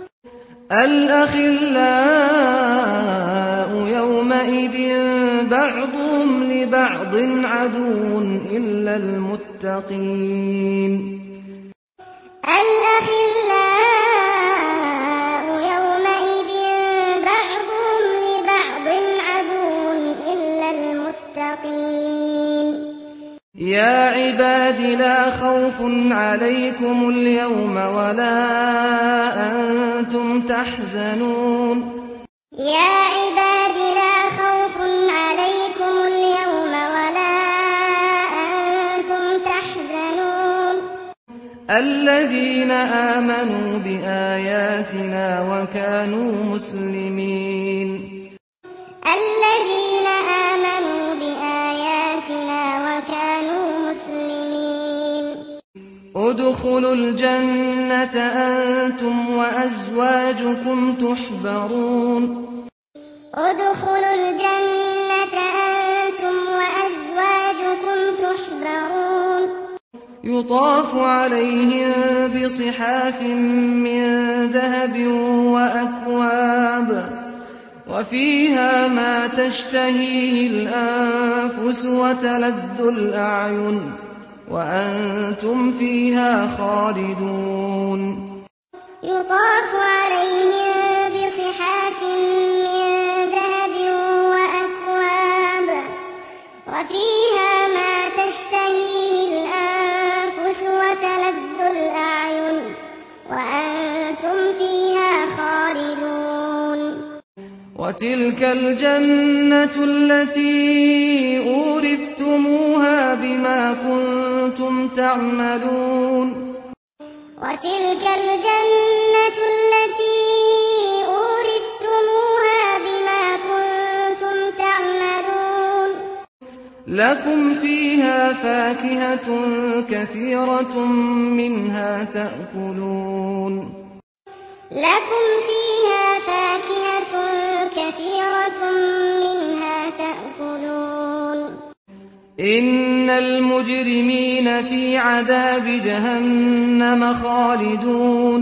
الأخلاء يومئذ بعضهم لبعض عدو إلا المتقين الأخلاء يومئذ بعضهم لبعض عدو إلا المتقين يا عباد لا خوف عليكم اليوم ولا أنتم تحزنون يا عباد لا خوف عليكم اليوم ولا أنتم تحزنون الذين آمنوا بآياتنا وكانوا مسلمين الذين آمنوا بآياتنا وكانوا مسلمين ادخلوا الجنة أنتم وأزواجكم تحبرون ادخلوا الجنة أنتم وأزواجكم تحبرون يطاف عليهم بصحاف من ذهب وأكواب وفيها ما تشتهيه الأنفس وتلذ الأعين وأنتم فيها خالدون يطاف عليهم بصحاف من ذهب وأكواب وفيها ما تشتهيه الأنفس وتلذ الأعين وأنتم فيها خالدون وتلك الجنة التي أورثتموها بما كنتم تعملون وتلك الجنة التي أورثتموها بما كنتم تعملون لكم فيها فاكهة كثيرة منها تأكلون لكم فيها فاكهة كثيرة منها تأكلون إن المجرمين في عذاب جهنم خالدون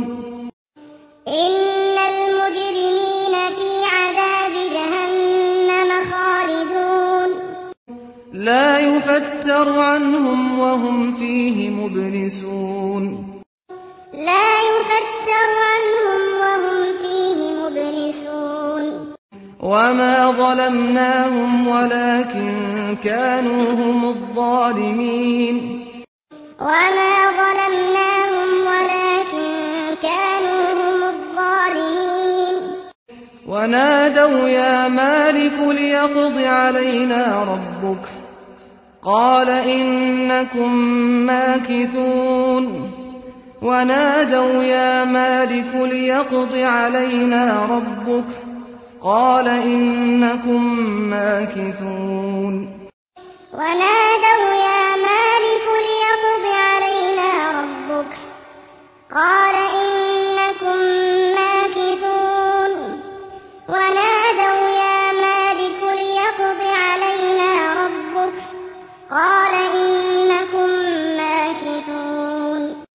إن المجرمين في عذاب جهنم خالدون لا يفتر عنهم وهم فيه مبلسون لا يفتر عنهم وهم فيه مبلسون وما ظلمناهم ولكن كانوا هم الظالمين وما ظلمناهم ولكن كانوا هم الظالمين ونادوا يا مالك ليقض علينا ربك قال إنكم ماكثون ونادوا يا مالك ليقض علينا ربك قال إنكم ماكثون ونادوا يا مالك ليقض علينا ربك قال إنكم ماكثون ونادوا يا مالك ليقض علينا ربك قال إنكم ماكثون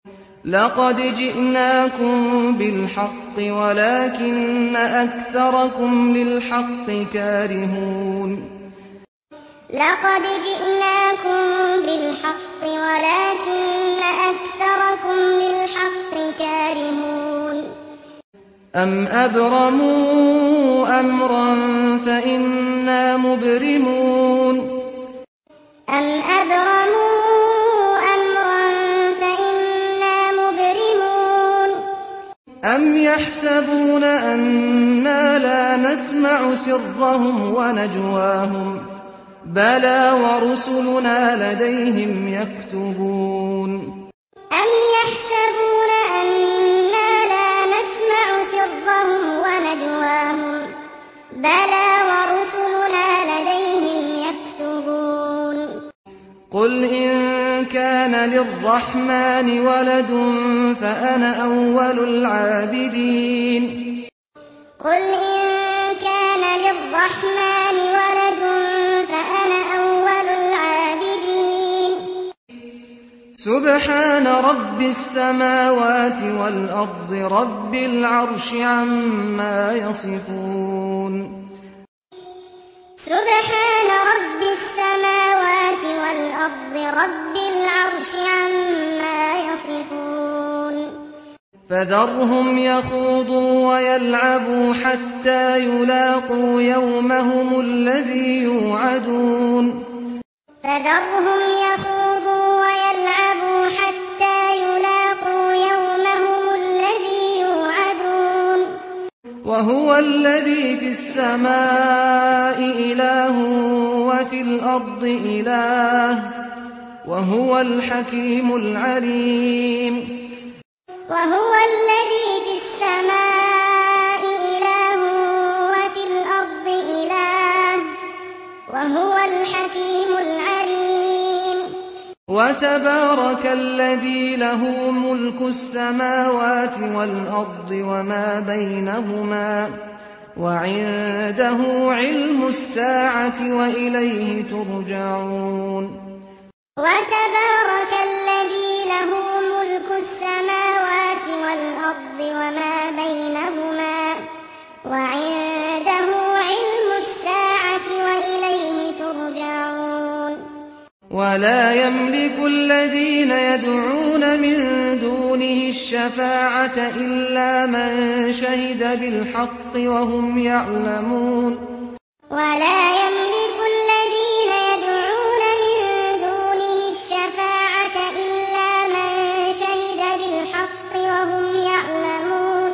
لقد جئناكم بالحق ولكن أكثركم للحق كارهون لقد جئناكم بالحق ولكن أكثركم للحق كارهون أم أبرموا أمرا فإنا مبرمون أم أبرموا أمرا فإنا مبرمون أم يحسبون أنا لا نسمع سرهم ونجواهم بلى ورسلنا لديهم يكتبون أم يحسبون أنا لا نسمع سرهم ونجواهم بلى ورسلنا لديهم يكتبون قل إن كان للرحمن ولد فأنا أول العابدين قل إن كان للرحمن ولد فأنا أول العابدين سبحان رب السماوات والأرض رب العرش عما يصفون سبحان رب السماوات والأرض رب العرش عما يصفون فذرهم يخوضوا ويلعبوا حتى يلاقوا يومهم الذي يوعدون فذرهم يخوضوا ويلعبوا حتى يلاقوا يومهم الذي يوعدون وهو الذي في السماء إله وفي الأرض إله وهو الحكيم العليم وهو الذي في السماء إله وفي الأرض إله وهو الحكيم العليم وتبارك الذي له ملك السماوات والأرض وما بينهما وعنده علم الساعة وإليه ترجعون وتبارك الذي له ملك السماوات والأرض وما بينهما وعنده علم الساعة وإليه ترجعون ولا يملك الذين يدعون من دونه الشفاعة إلا من شهد بالحق وهم يعلمون ولا يملك الذين يدعون من دونه الشفاعة إلا من شهد بالحق وهم يعلمون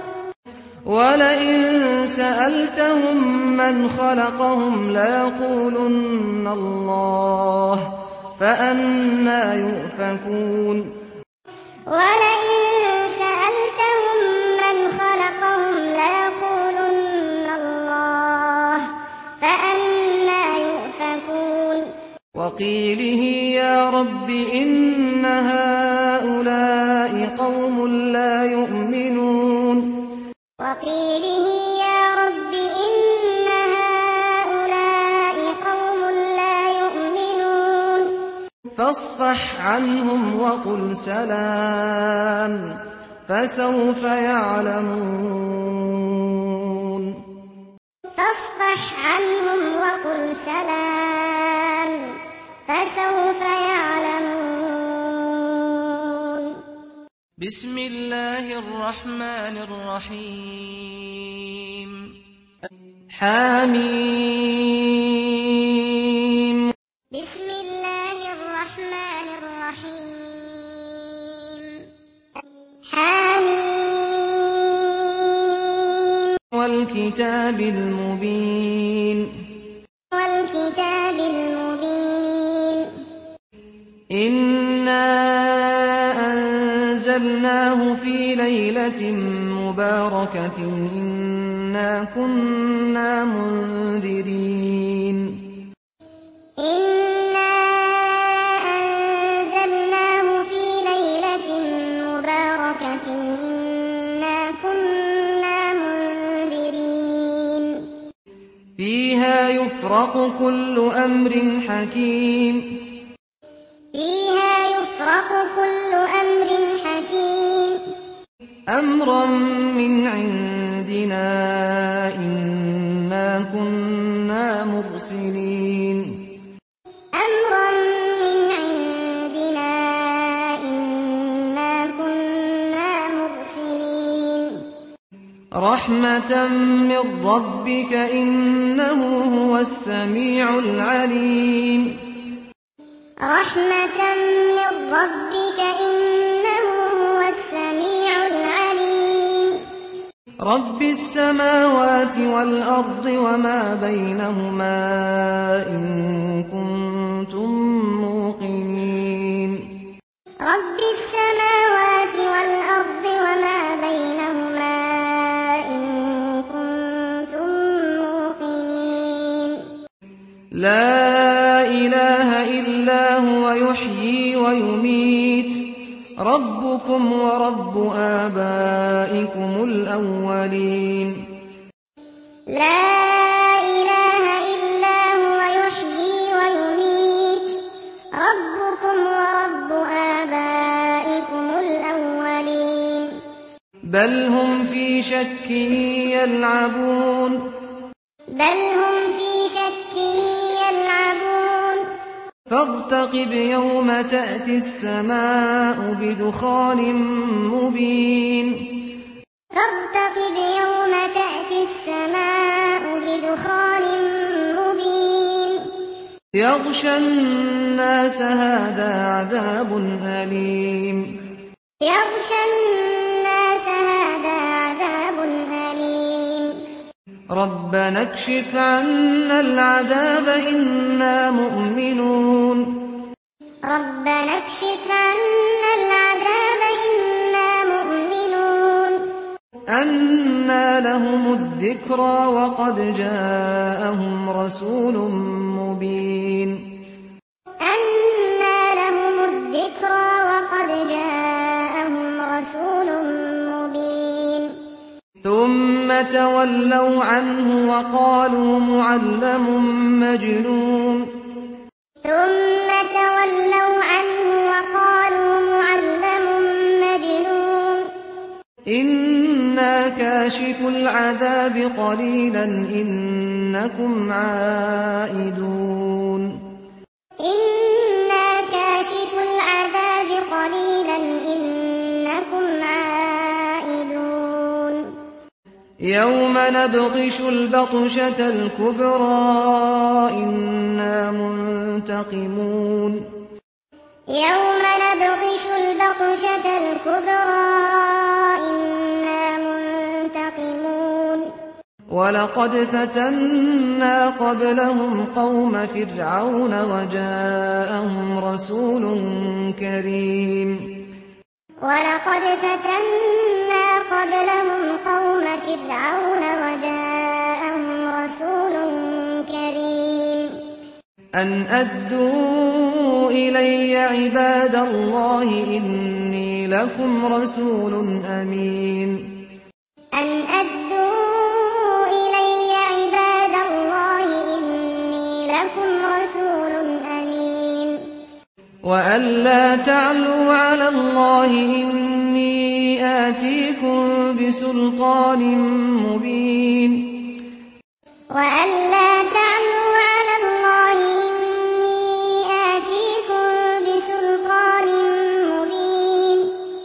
ولئن سألتهم من خلقهم ليقولن الله فأنى يؤفكون ولئن سألتهم من خلقهم ليقولن الله فأنى يؤفكون وقيله يا رب إن هؤلاء قوم لا يؤمنون وقيله يا رب إن هؤلاء قوم لا يؤمنون فاصفح عنهم وقل سلام فسوف يعلمون فاصفح عنهم وقل سلام فسوف يعلمون بسم الله الرحمن الرحيم حميم بسم الله الرحمن الرحيم حميم والكتاب المبين والكتاب المبين إنا أنزلناه في ليلة مباركة إنا كنا منذرين إنا أنزلناه في ليلة مباركة إنا كنا منذرين فيها يفرق كل أمر حكيم فيها يفرق كل أمر حكيم أمرا من عندنا إنا كنا مرسلين أمرا من عندنا إنا كنا مرسلين رحمة من ربك إنه هو السميع العليم رحمة من ربك إنه هو السميع العليم رب السماوات والأرض وما بينهما إن كنتم موقنين رب السماوات والأرض وما بينهما إن كنتم موقنين لا إله إلا هو يحيي ويميت ربكم ورب آبائكم الأولين لا إله إلا هو يحيي ويميت ربكم ورب آبائكم الأولين بل هم في شك يلعبون بل هم في شك يلعبون فارتقب يوم تأتي السماء بدخان مبين فارتقب يوم تأتي السماء بدخان مبين يغشى الناس هذا عذاب أليم يغشى الناس هذا عذاب أليم ربنا اكشف عنا العذاب إنا مؤمنون ربنا اكشف عنا العذاب إنا مؤمنون أنى لهم الذكرى وقد جاءهم رسول مبين أنى لهم الذكرى وقد جاءهم رسول مبين ثم تولوا عنه وقالوا معلم مجنون ثم تولوا عنه وقالوا معلم مجنون إنا كاشف العذاب قليلا إنكم عائدون إنا كاشف العذاب قليلا إنكم عائدون يوم نبطش البطشة الكبرى إنا منتقمون يوم نبطش البطشة الكبرى إنا منتقمون ولقد فتنا قبلهم قوم فرعون وجاءهم رسول كريم ولقد فتنا قبلهم قوم فرعون وجاءهم رسول كريم أن أدوا إلي عباد الله إني لكم رسول أمين أن أدوا إلي عباد الله إني لكم رسول أمين وأن لا تعلوا على الله إني آتيكم بسلطان مبين وأن لا تعلوا على الله إني آتيكم بسلطان مبين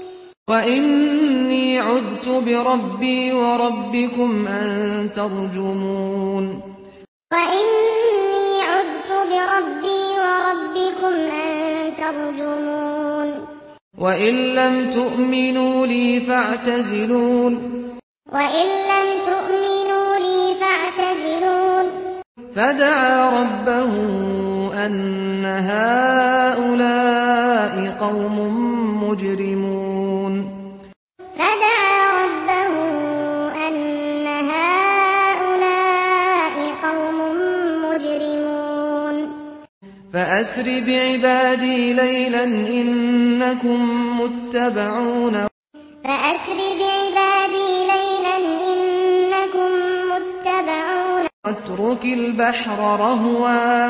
وإني عذت بربي وربكم أن ترجمون وإني عذت بربي وربكم أن ترجمون وإن لم تؤمنوا لي فاعتزلون وإن لم تؤمنوا لي فاعتزلون فدعا ربه أن هؤلاء قوم مجرمون فدعا ربه أن هؤلاء قوم مجرمون فأسر بعبادي ليلا إنكم متبعون فأسر بعبادي ليلا إنكم متبعون واترك البحر رهوا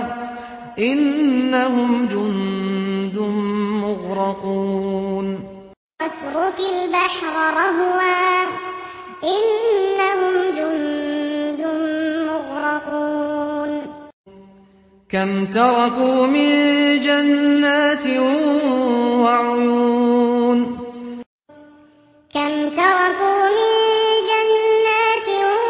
إنهم جند مغرقون واترك البحر رهوا إنهم جند مغرقون كم تركوا من جنات وعيون كم تركوا من جنات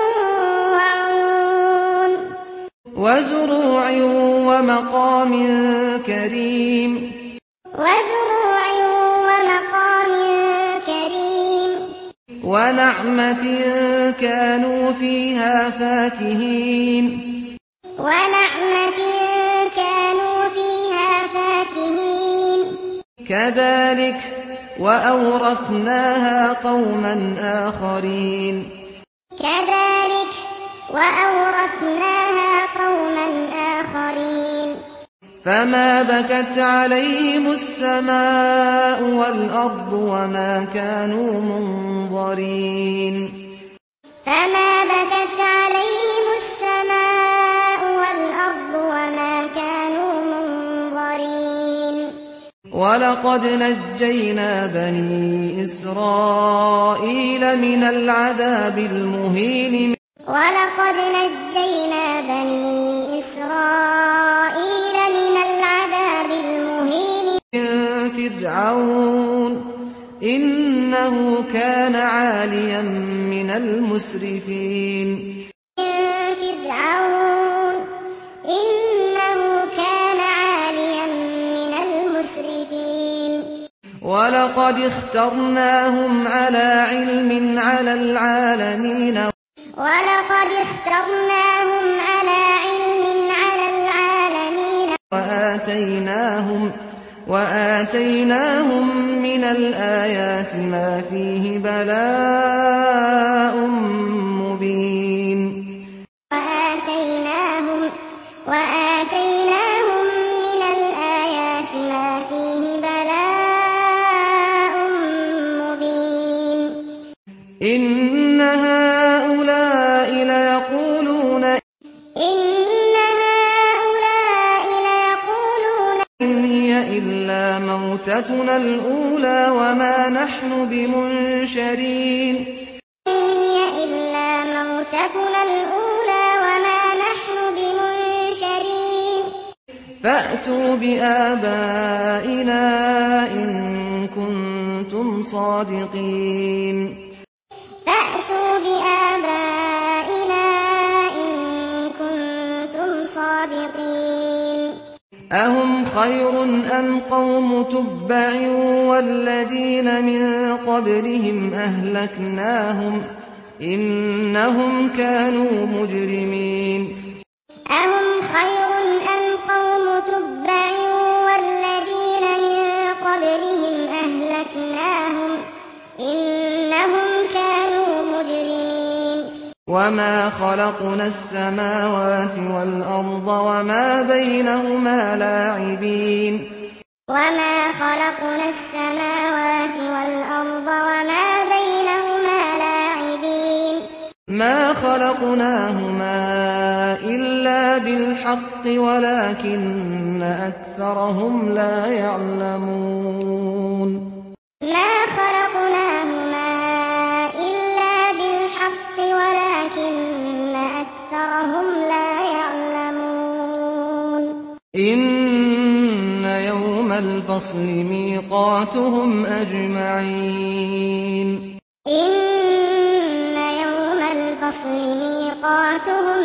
وعيون وزروع ومقام كريم وزروع ومقام كريم ونعمة كانوا فيها فاكهين ونعمة كانوا فيها فاكهين كذلك وأورثناها قوما آخرين كذلك وأورثناها قوما آخرين فما بكت عليهم السماء والأرض وما كانوا منظرين فما بكت عليهم السماء والأرض وما كانوا منظرين ولقد نجينا بني إسرائيل من العذاب المهين ولقد نجينا بني إسرائيل من العذاب المهين من فرعون إنه كان عاليا من المسرفين من فرعون إنه كان عاليا من المسرفين ولقد اخترناهم على علم على العالمين ولقد اخترناهم على علم على العالمين وآتيناهم وآتيناهم من الآيات ما فيه بلاء مبين وآتيناهم وآتيناهم من الآيات ما فيه بلاء مبين إن هؤلاء ليقولون إن هؤلاء ليقولون إن هي إلا موتتنا الأولى وما نحن بمنشرين إن هي إلا موتتنا الأولى وما نحن بمنشرين فأتوا بآبائنا إن كنتم صادقين فأتوا بآبائنا إن كنتم صادقين أهم خير أم قوم تبع والذين من قبلهم أهلكناهم إنهم كانوا مجرمين أهم خير أم قوم تبع والذين من قبلهم أهلكناهم إنهم كانوا مجرمين وما خلقنا السماوات والأرض وما بينهما لاعبين وما خلقنا السماوات والأرض وما بينهما لاعبين ما خلقناهما إلا بالحق ولكن أكثرهم لا يعلمون ما خلقناهما إلا بالحق ولكن أكثرهم لا يعلمون إن يوم الفصل ميقاتهم أجمعين إن يوم الفصل ميقاتهم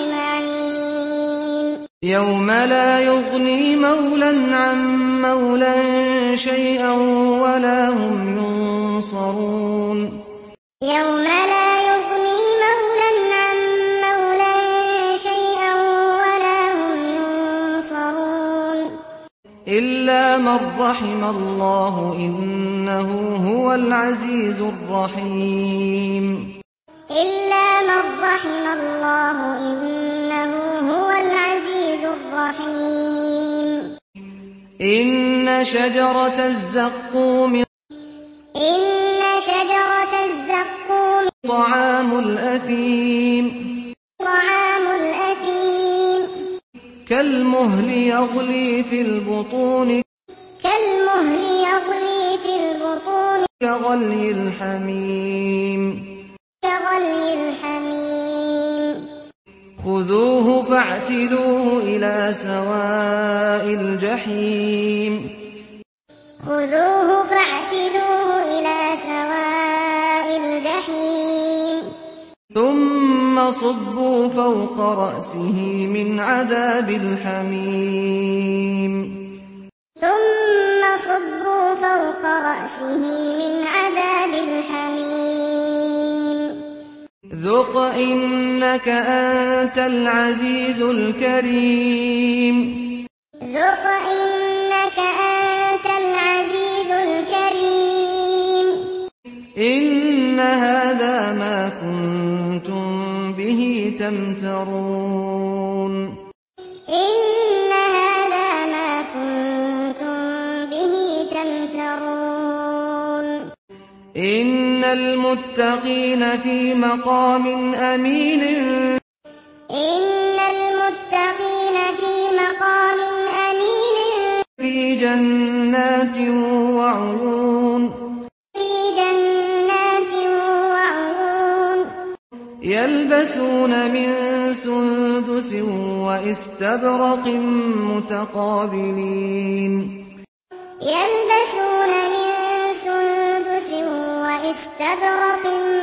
أجمعين يوم لا يغني مولى عن مولى شيئا ولا هم ينصرون يوم لا يغني مولى عن مولى شيئا ولا هم ينصرون إلا من رحم الله إنه هو العزيز الرحيم إلا من رحم الله إنه هو العزيز الرحيم إن شجرة الزقوم إن شجرة الزقوم طعام الأثيم طعام الأثيم كالمهل يغلي في البطون كالمهل يغلي في البطون كغلي الحميم كغلي الحميم خذوه فاعتلوه إلى سواء الجحيم خذوه فاعتلوه إلى سواء الجحيم ثم صبوا فوق رأسه من عذاب الحميم ثم صبوا فوق رأسه من عذاب الحميم ذق إنك أنت العزيز الكريم ذق إنك أنت العزيز الكريم إن هذا ما كنتم به تمترون إن هذا ما كنتم به تمترون إن المتقين في مقام أمين إن المتقين في مقام أمين في جنات وعيون في جنات وعيون يلبسون من سندس وإستبرق متقابلين يلبسون من سندس وإستبرق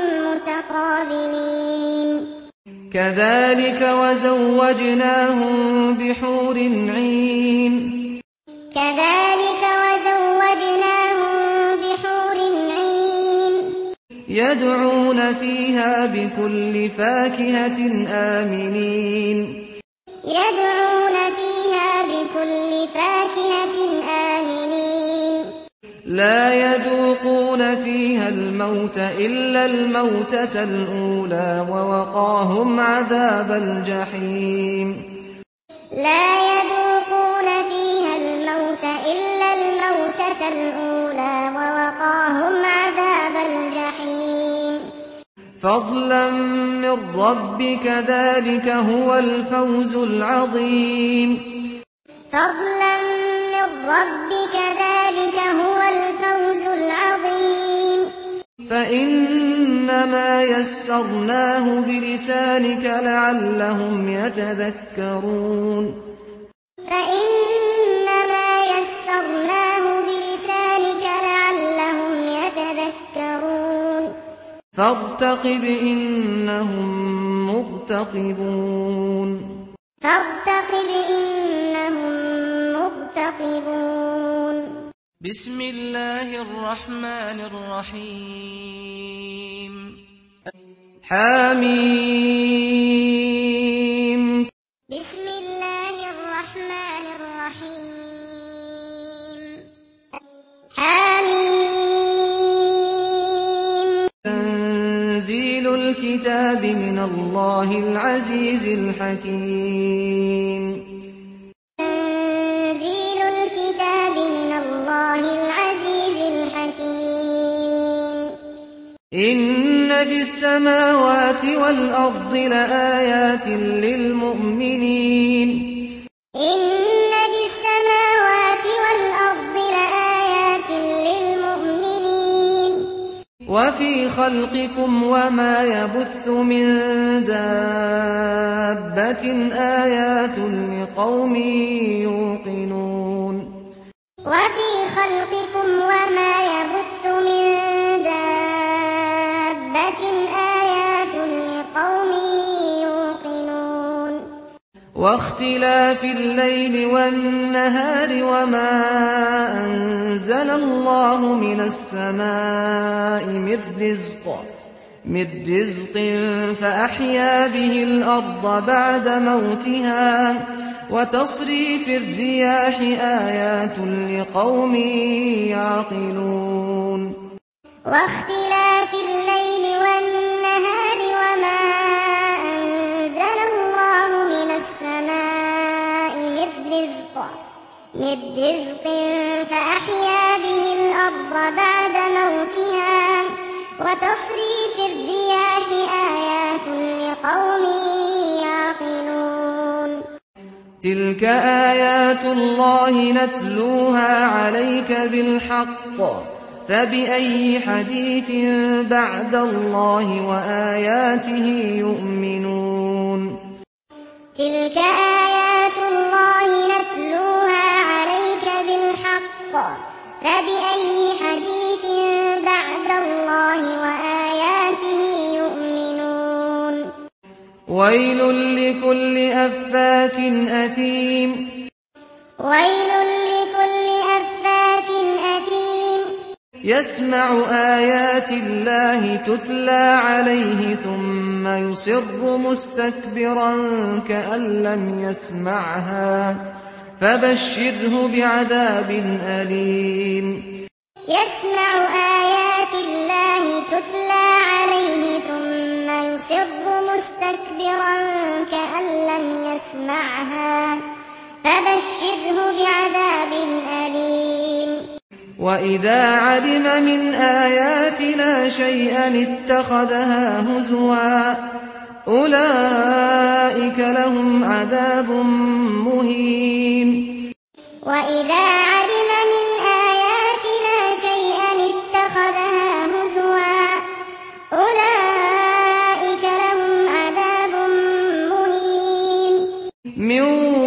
متقابلين كذلك وزوجناهم بحور عين كذلك وزوجناهم بحور عين يدعون فيها بكل فاكهة آمنين يدعون فيها بكل فاكهة آمنين لا يذوقون فيها الموت إلا الموتة الأولى ووقاهم عذاب الجحيم لا يذوقون فيها الموت إلا الموتة الأولى ووقاهم عذاب الجحيم فضلا من ربك ذلك هو الفوز العظيم فضلا من ربك ذلك هو الفوز العظيم فإنما يسرناه بلسانك لعلهم يتذكرون فإنما يسرناه بلسانك لعلهم يتذكرون فارتقب إنهم مرتقبون فارتقب إنهم مرتقبون بسم الله الرحمن الرحيم حميم بسم الله الرحمن الرحيم حميم تنزيل الكتاب من الله العزيز الحكيم تنزيل الكتاب من الله العزيز الحكيم إن في السماوات والأرض لآيات للمؤمنين إن في السماوات والأرض لآيات للمؤمنين وفي خلقكم وما يبث من دابة آيات لقوم يوقنون وفي خلقكم وما يبث من دابة آيات لقوم يوقنون واختلاف الليل والنهار وما أنزل الله من السماء من رزق من رزق فأحيا به الأرض بعد موتها وتصريف الرياح آيات لقوم يعقلون واختلاف الليل والنهار وما أنزل الله من السماء من رزق من رزق فأحيا به الأرض بعد موتها وتصريف الرياح آيات لقوم يعقلون تلك آيات الله نتلوها عليك بالحق فبأي حديث بعد الله وآياته يؤمنون تلك آيات الله نتلوها عليك بالحق فبأي حديث بعد الله وآياته يؤمنون ويل لكل أفاك أثيم ويل لكل أفاك أثيم يسمع آيات الله تتلى عليه ثم يصر مستكبرا كأن لم يسمعها فبشره بعذاب أليم يسمع آيات الله تتلى عليه ثم يصر مستكبرا كأن لم يسمعها فبشره بعذاب أليم وإذا علم من آياتنا شيئا اتخذها هزوا أولئك لهم عذاب مهين وإذا علم من آياتنا شيئا اتخذها هزوا أولئك لهم عذاب مهين من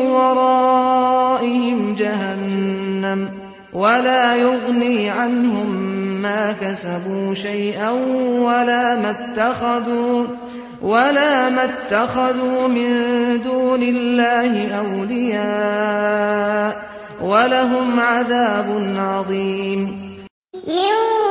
ورائهم جهنم ولا يغني عنهم ما كسبوا شيئا ولا ما اتخذوا ولا ما اتخذوا من دون الله أولياء ولهم عذاب عظيم من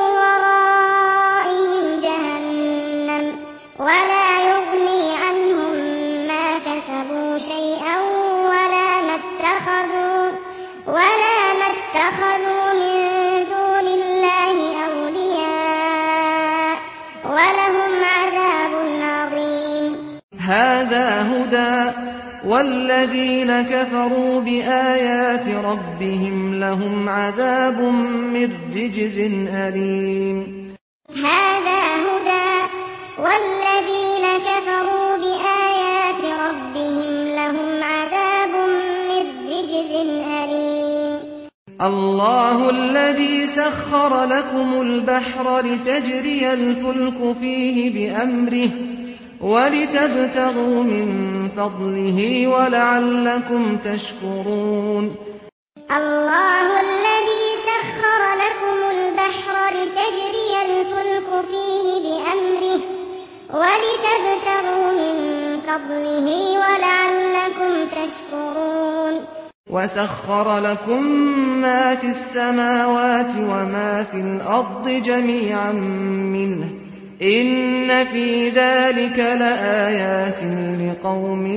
ورائهم جهنم ولا يغني عنهم ما كسبوا شيئا ولا ما اتخذوا ولا ما اتخذوا من دون الله أولياء ولهم عذاب عظيم هذا هدى والذين كفروا بآيات ربهم لهم عذاب من رجز أليم هذا هدى والذين كفروا بآيات ربهم لهم عذاب من رجز أليم الله الذي سخر لكم البحر لتجري الفلك فيه بأمره ولتبتغوا من فضله ولعلكم تشكرون الله الذي سخر لكم البحر لتجري الفلك فيه بأمره ولتبتغوا من فضله ولعلكم تشكرون وسخر لكم ما في السماوات وما في الأرض جميعا منه إن في ذلك لآيات لقوم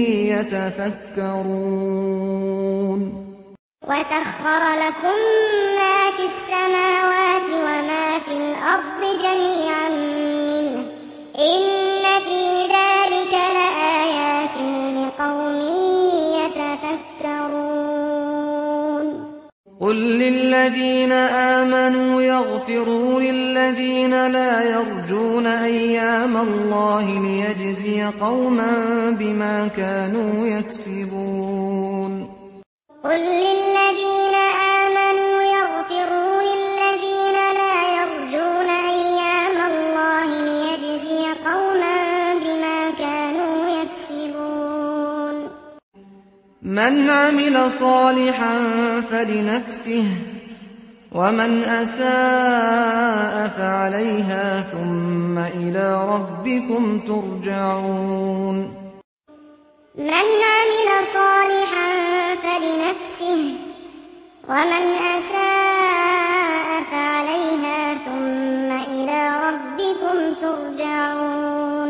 يتفكرون وسخر لكم ما في السماوات وما في الأرض جميعا منه إن في ذلك لآيات لقوم يتفكرون قل للذين آمنوا يغفروا للذين لا يرجون أيام الله ليجزي قوما بما كانوا يكسبون قل للذين آمنوا يغفروا للذين لا يرجون أيام الله ليجزي قوما بما كانوا يكسبون من عمل صالحا فلنفسه ومن أساء فعليها ثم إلى ربكم ترجعون من عمل صالحا فلنفسه ومن أساء فعليها ثم إلى ربكم ترجعون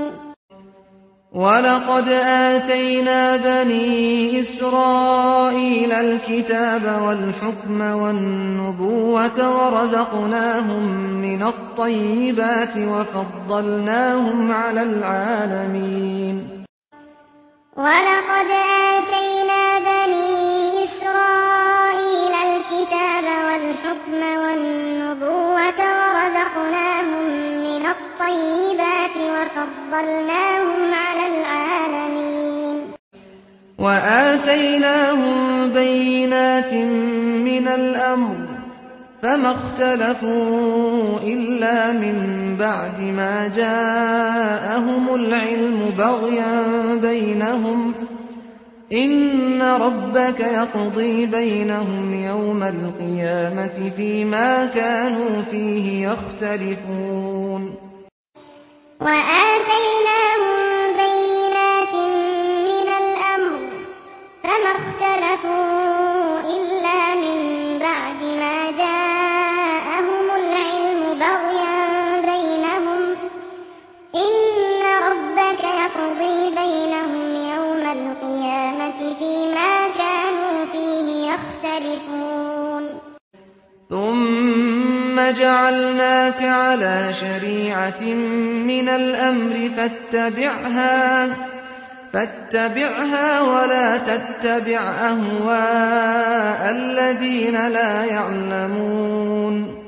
ولقد آتينا بني إسرائيل الكتاب والحكم والنبوة ورزقناهم من الطيبات وفضلناهم على العالمين ولقد آتينا بني إسرائيل الكتاب والحكم والنبوة ورزقناهم من الطيبات وفضلناهم على العالمين وآتيناهم بينات من الأمر فما اختلفوا إلا من بعد ما جاءهم العلم بغيا بينهم إن ربك يقضي بينهم يوم القيامة فيما كانوا فيه يختلفون وآتيناهم بينات من الأمر فما اختلفوا إلا من بعد ما جاءهم العلم بغيا بينهم إن ربك يقضي بينهم يوم القيامة فيما كانوا فيه يختلفون ثم جعلناك على شريعة من الأمر فاتبعها فاتبعها ولا تتبع أهواء الذين لا يعلمون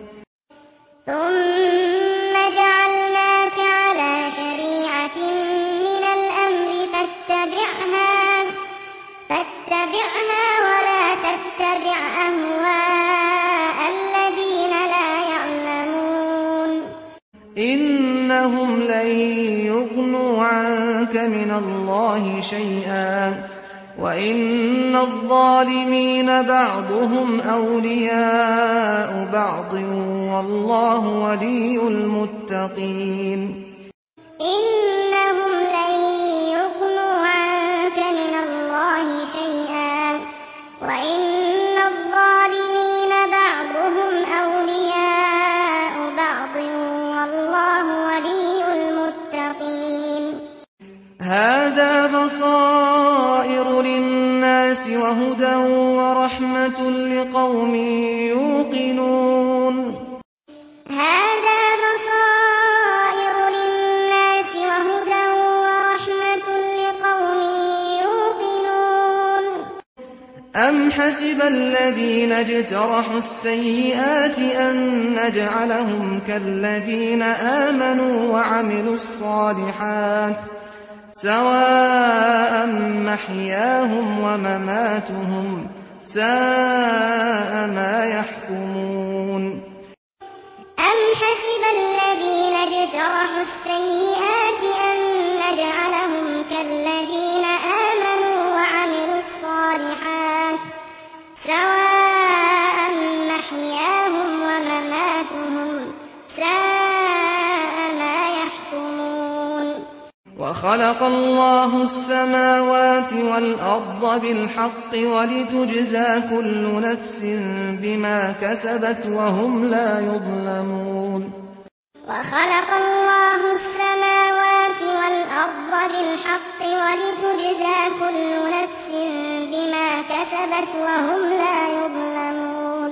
ثم جعلناك على شريعة من الأمر فاتبعها فاتبعها ولا تتبع أهواء الذين لا يعلمون إنهم لن يغنوا عنك من الله شيئا وإن الظالمين بعضهم أولياء بعض والله ولي المتقين إنهم لن يغنوا عنك من الله شيئا وإن الظالمين بعضهم أولياء بعض والله ولي المتقين هذا بصائر للناس وهدى ورحمة لقوم يوقنون هذا بصائر للناس وهدى ورحمة لقوم يوقنون أم حسب الذين اجترحوا السيئات أن نجعلهم كالذين آمنوا وعملوا الصالحات سواء محياهم ومماتهم ساء ما يحكمون أم حسب الذين اجترحوا السيئات أن نجعلهم كالذين آمنوا وعملوا الصالحات سواء محياهم ومماتهم ساء ما يحكمون وخلق الله السماوات والأرض بالحق ولتجزى كل نفس بما كسبت وهم لا يظلمون وخلق الله السماوات والأرض بالحق ولتجزى كل نفس بما كسبت وهم لا يظلمون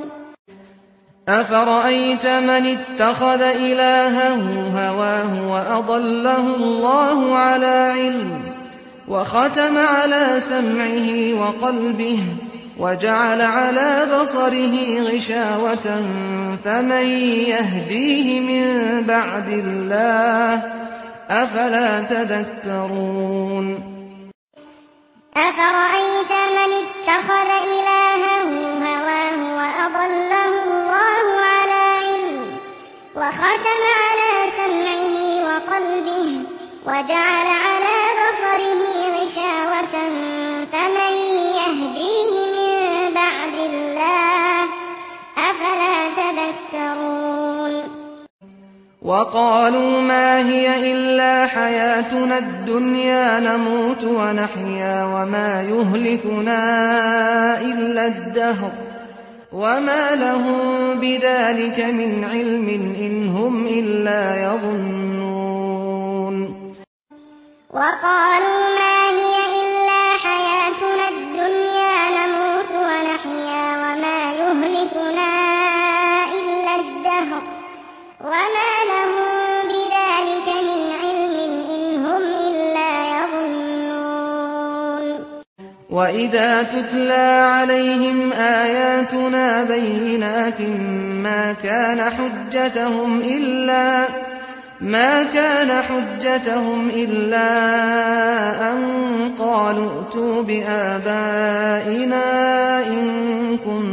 أفرأيت من اتخذ إلهه هواه وأضله الله على علم وختم على سمعه وقلبه وجعل على بصره غشاوة فمن يهديه من بعد الله أفلا تذكرون أفرأيت من اتخذ إلهه هواه وأضله الله على علم وختم على سمعه وقلبه وجعل على بصره غشاوة فمن يهديه من بعد الله أفلا تذكرون وقالوا ما هي إلا حياتنا الدنيا نموت ونحيا وما يهلكنا إلا الدهر وما لهم بذلك من علم إن هم إلا يظنون وقالوا ما هي إلا حياتنا الدنيا نموت ونحيا وما يهلكنا إلا الدهر وما لهم بذلك من علم إن هم إلا يظنون وإذا تتلى عليهم آياتنا بينات ما كان حجتهم إلا ما كان حجتهم إلا أن قالوا ائتوا بآبائنا إن كنتم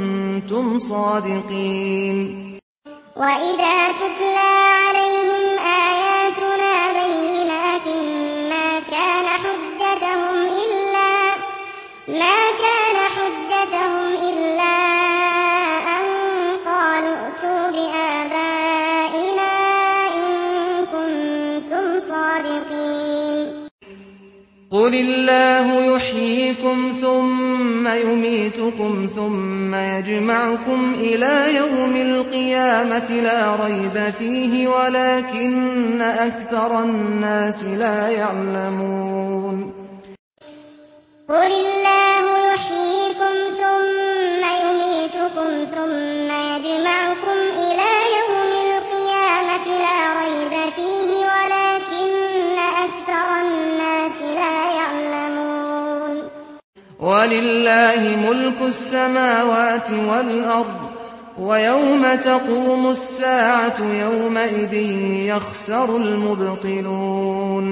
كنتم صادقين. وإذا تتلى عليهم آياتنا بينات ما كان حجتهم إلا ما كان حجتهم إلا أن قالوا ائتوا بآبائنا إن كنتم صادقين. قل الله يحييكم ثم يميتكم ثم يجمعكم إلى يوم القيامة لا ريب فيه ولكن أكثر الناس لا يعلمون. قل الله يحييكم ثم يميتكم ثم يجمعكم إلى يوم القيامة لا ريب فيه ولكن أكثر الناس لا يعلمون. ولله ملك السماوات والأرض ويوم تقوم الساعة يومئذ يخسر المبطلون.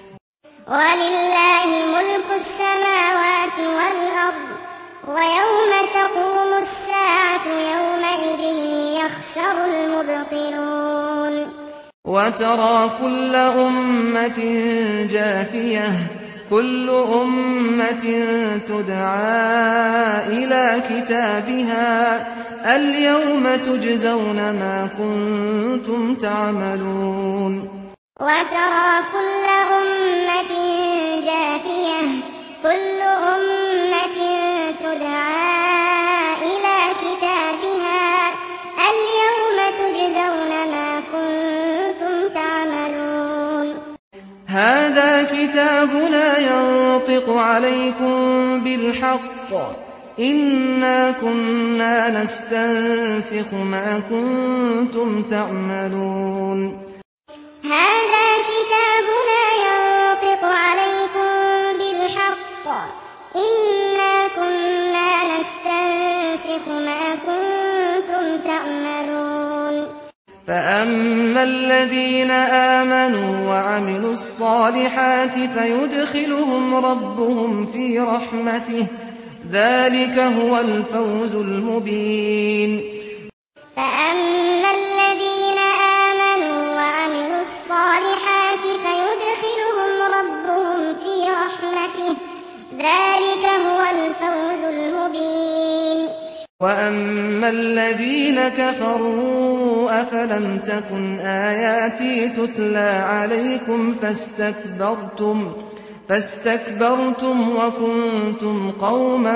ولله ملك السماوات والأرض ويوم تقوم الساعة يومئذ يخسر المبطلون. وترى كل أمة جاثية كل أمة تدعى إلى كتابها اليوم تجزون ما كنتم تعملون. وترى كل أمة جاثية كل أمة تدعى إلى كتابها اليوم تجزون ما كنتم تعملون. هذا كتابنا ينطق عليكم بالحق إنا كنا نستنسخ ما كنتم تعملون. هذا كتابنا ينطق عليكم بالحق إنا كنا نستنسخ ما كنتم تعملون. فأما الذين آمنوا وعملوا الصالحات فيدخلهم ربهم في رحمته ذلك هو الفوز المبين. فأما الذين آمنوا وعملوا الصالحات فيدخلهم ربهم في رحمته ذلك هو الفوز المبين. وأما الذين كفروا أفلم تكن آياتي تتلى عليكم فاستكبرتم فاستكبرتم وكنتم قوما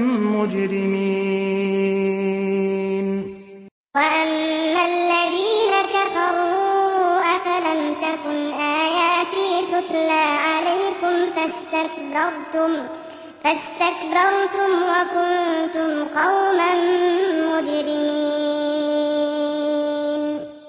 مجرمين. وأما الذين كفروا أفلم تكن آياتي تتلى عليكم فاستكبرتم فاستكبرتم وكنتم قوما مجرمين.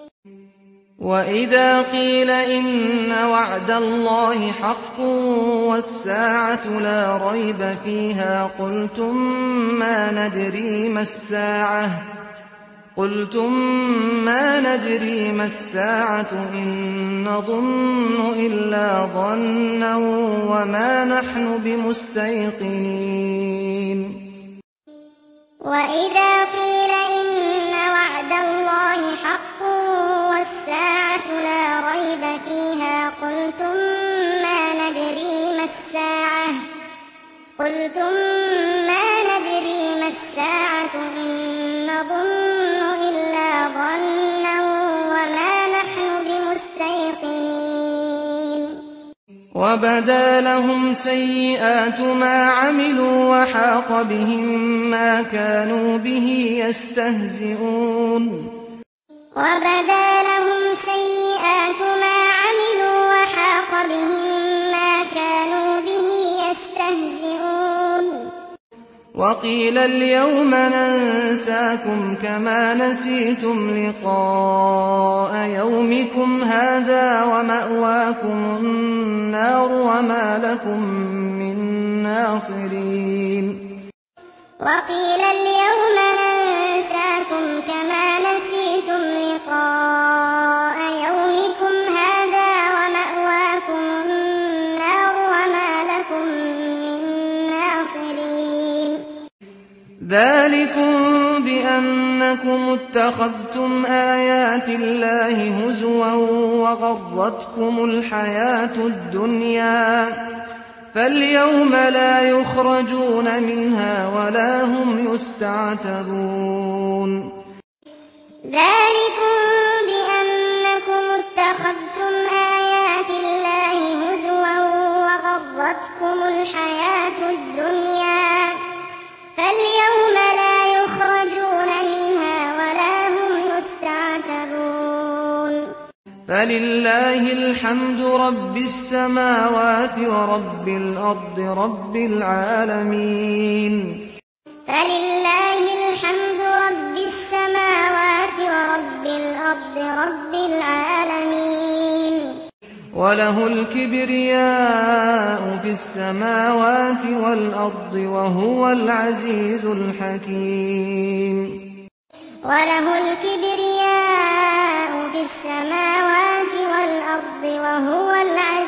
وإذا قيل إن وعد الله حق والساعة لا ريب فيها قلتم ما ندري ما الساعة قلتم ما ندري ما الساعة إن نظن إلا ظنا وما نحن بمستيقنين. وإذا قيل إن وعد الله حق والساعة لا ريب فيها قلتم ما ندري ما الساعة قلتم ما ندري ما الساعة إن نظن إلا ظنا وما نحن بمستيقنين. وبدا لهم سيئات ما عملوا وحاق بهم ما كانوا به يستهزئون. وبدا لهم سيئات ما عملوا وحاق بهم ما كانوا به يستهزئون. وقيل اليوم ننساكم كما نسيتم لقاء يومكم هذا ومأواكم النار وما لكم من ناصرين. وقيل اليوم ننساكم كما نسيتم لقاء يومكم هذا ومأواكم النار وما لكم من ناصرين. ذلكم بأنكم اتخذتم آيات الله هزوا وغرتكم الحياة الدنيا فاليوم لا يخرجون منها ولا هم يستعتبون ذلكم بأنكم اتخذتم آيات الله هزوا وغرتكم الحياة الدنيا فاليوم لا يخرجون منها ولا هم يستعتبون فلله الحمد رب السماوات ورب الأرض رب العالمين فلله الحمد رب السماوات ورب الأرض رب العالمين وله الكبرياء في السماوات والأرض وهو العزيز الحكيم وله الكبرياء في السماوات والأرض وهو العزيز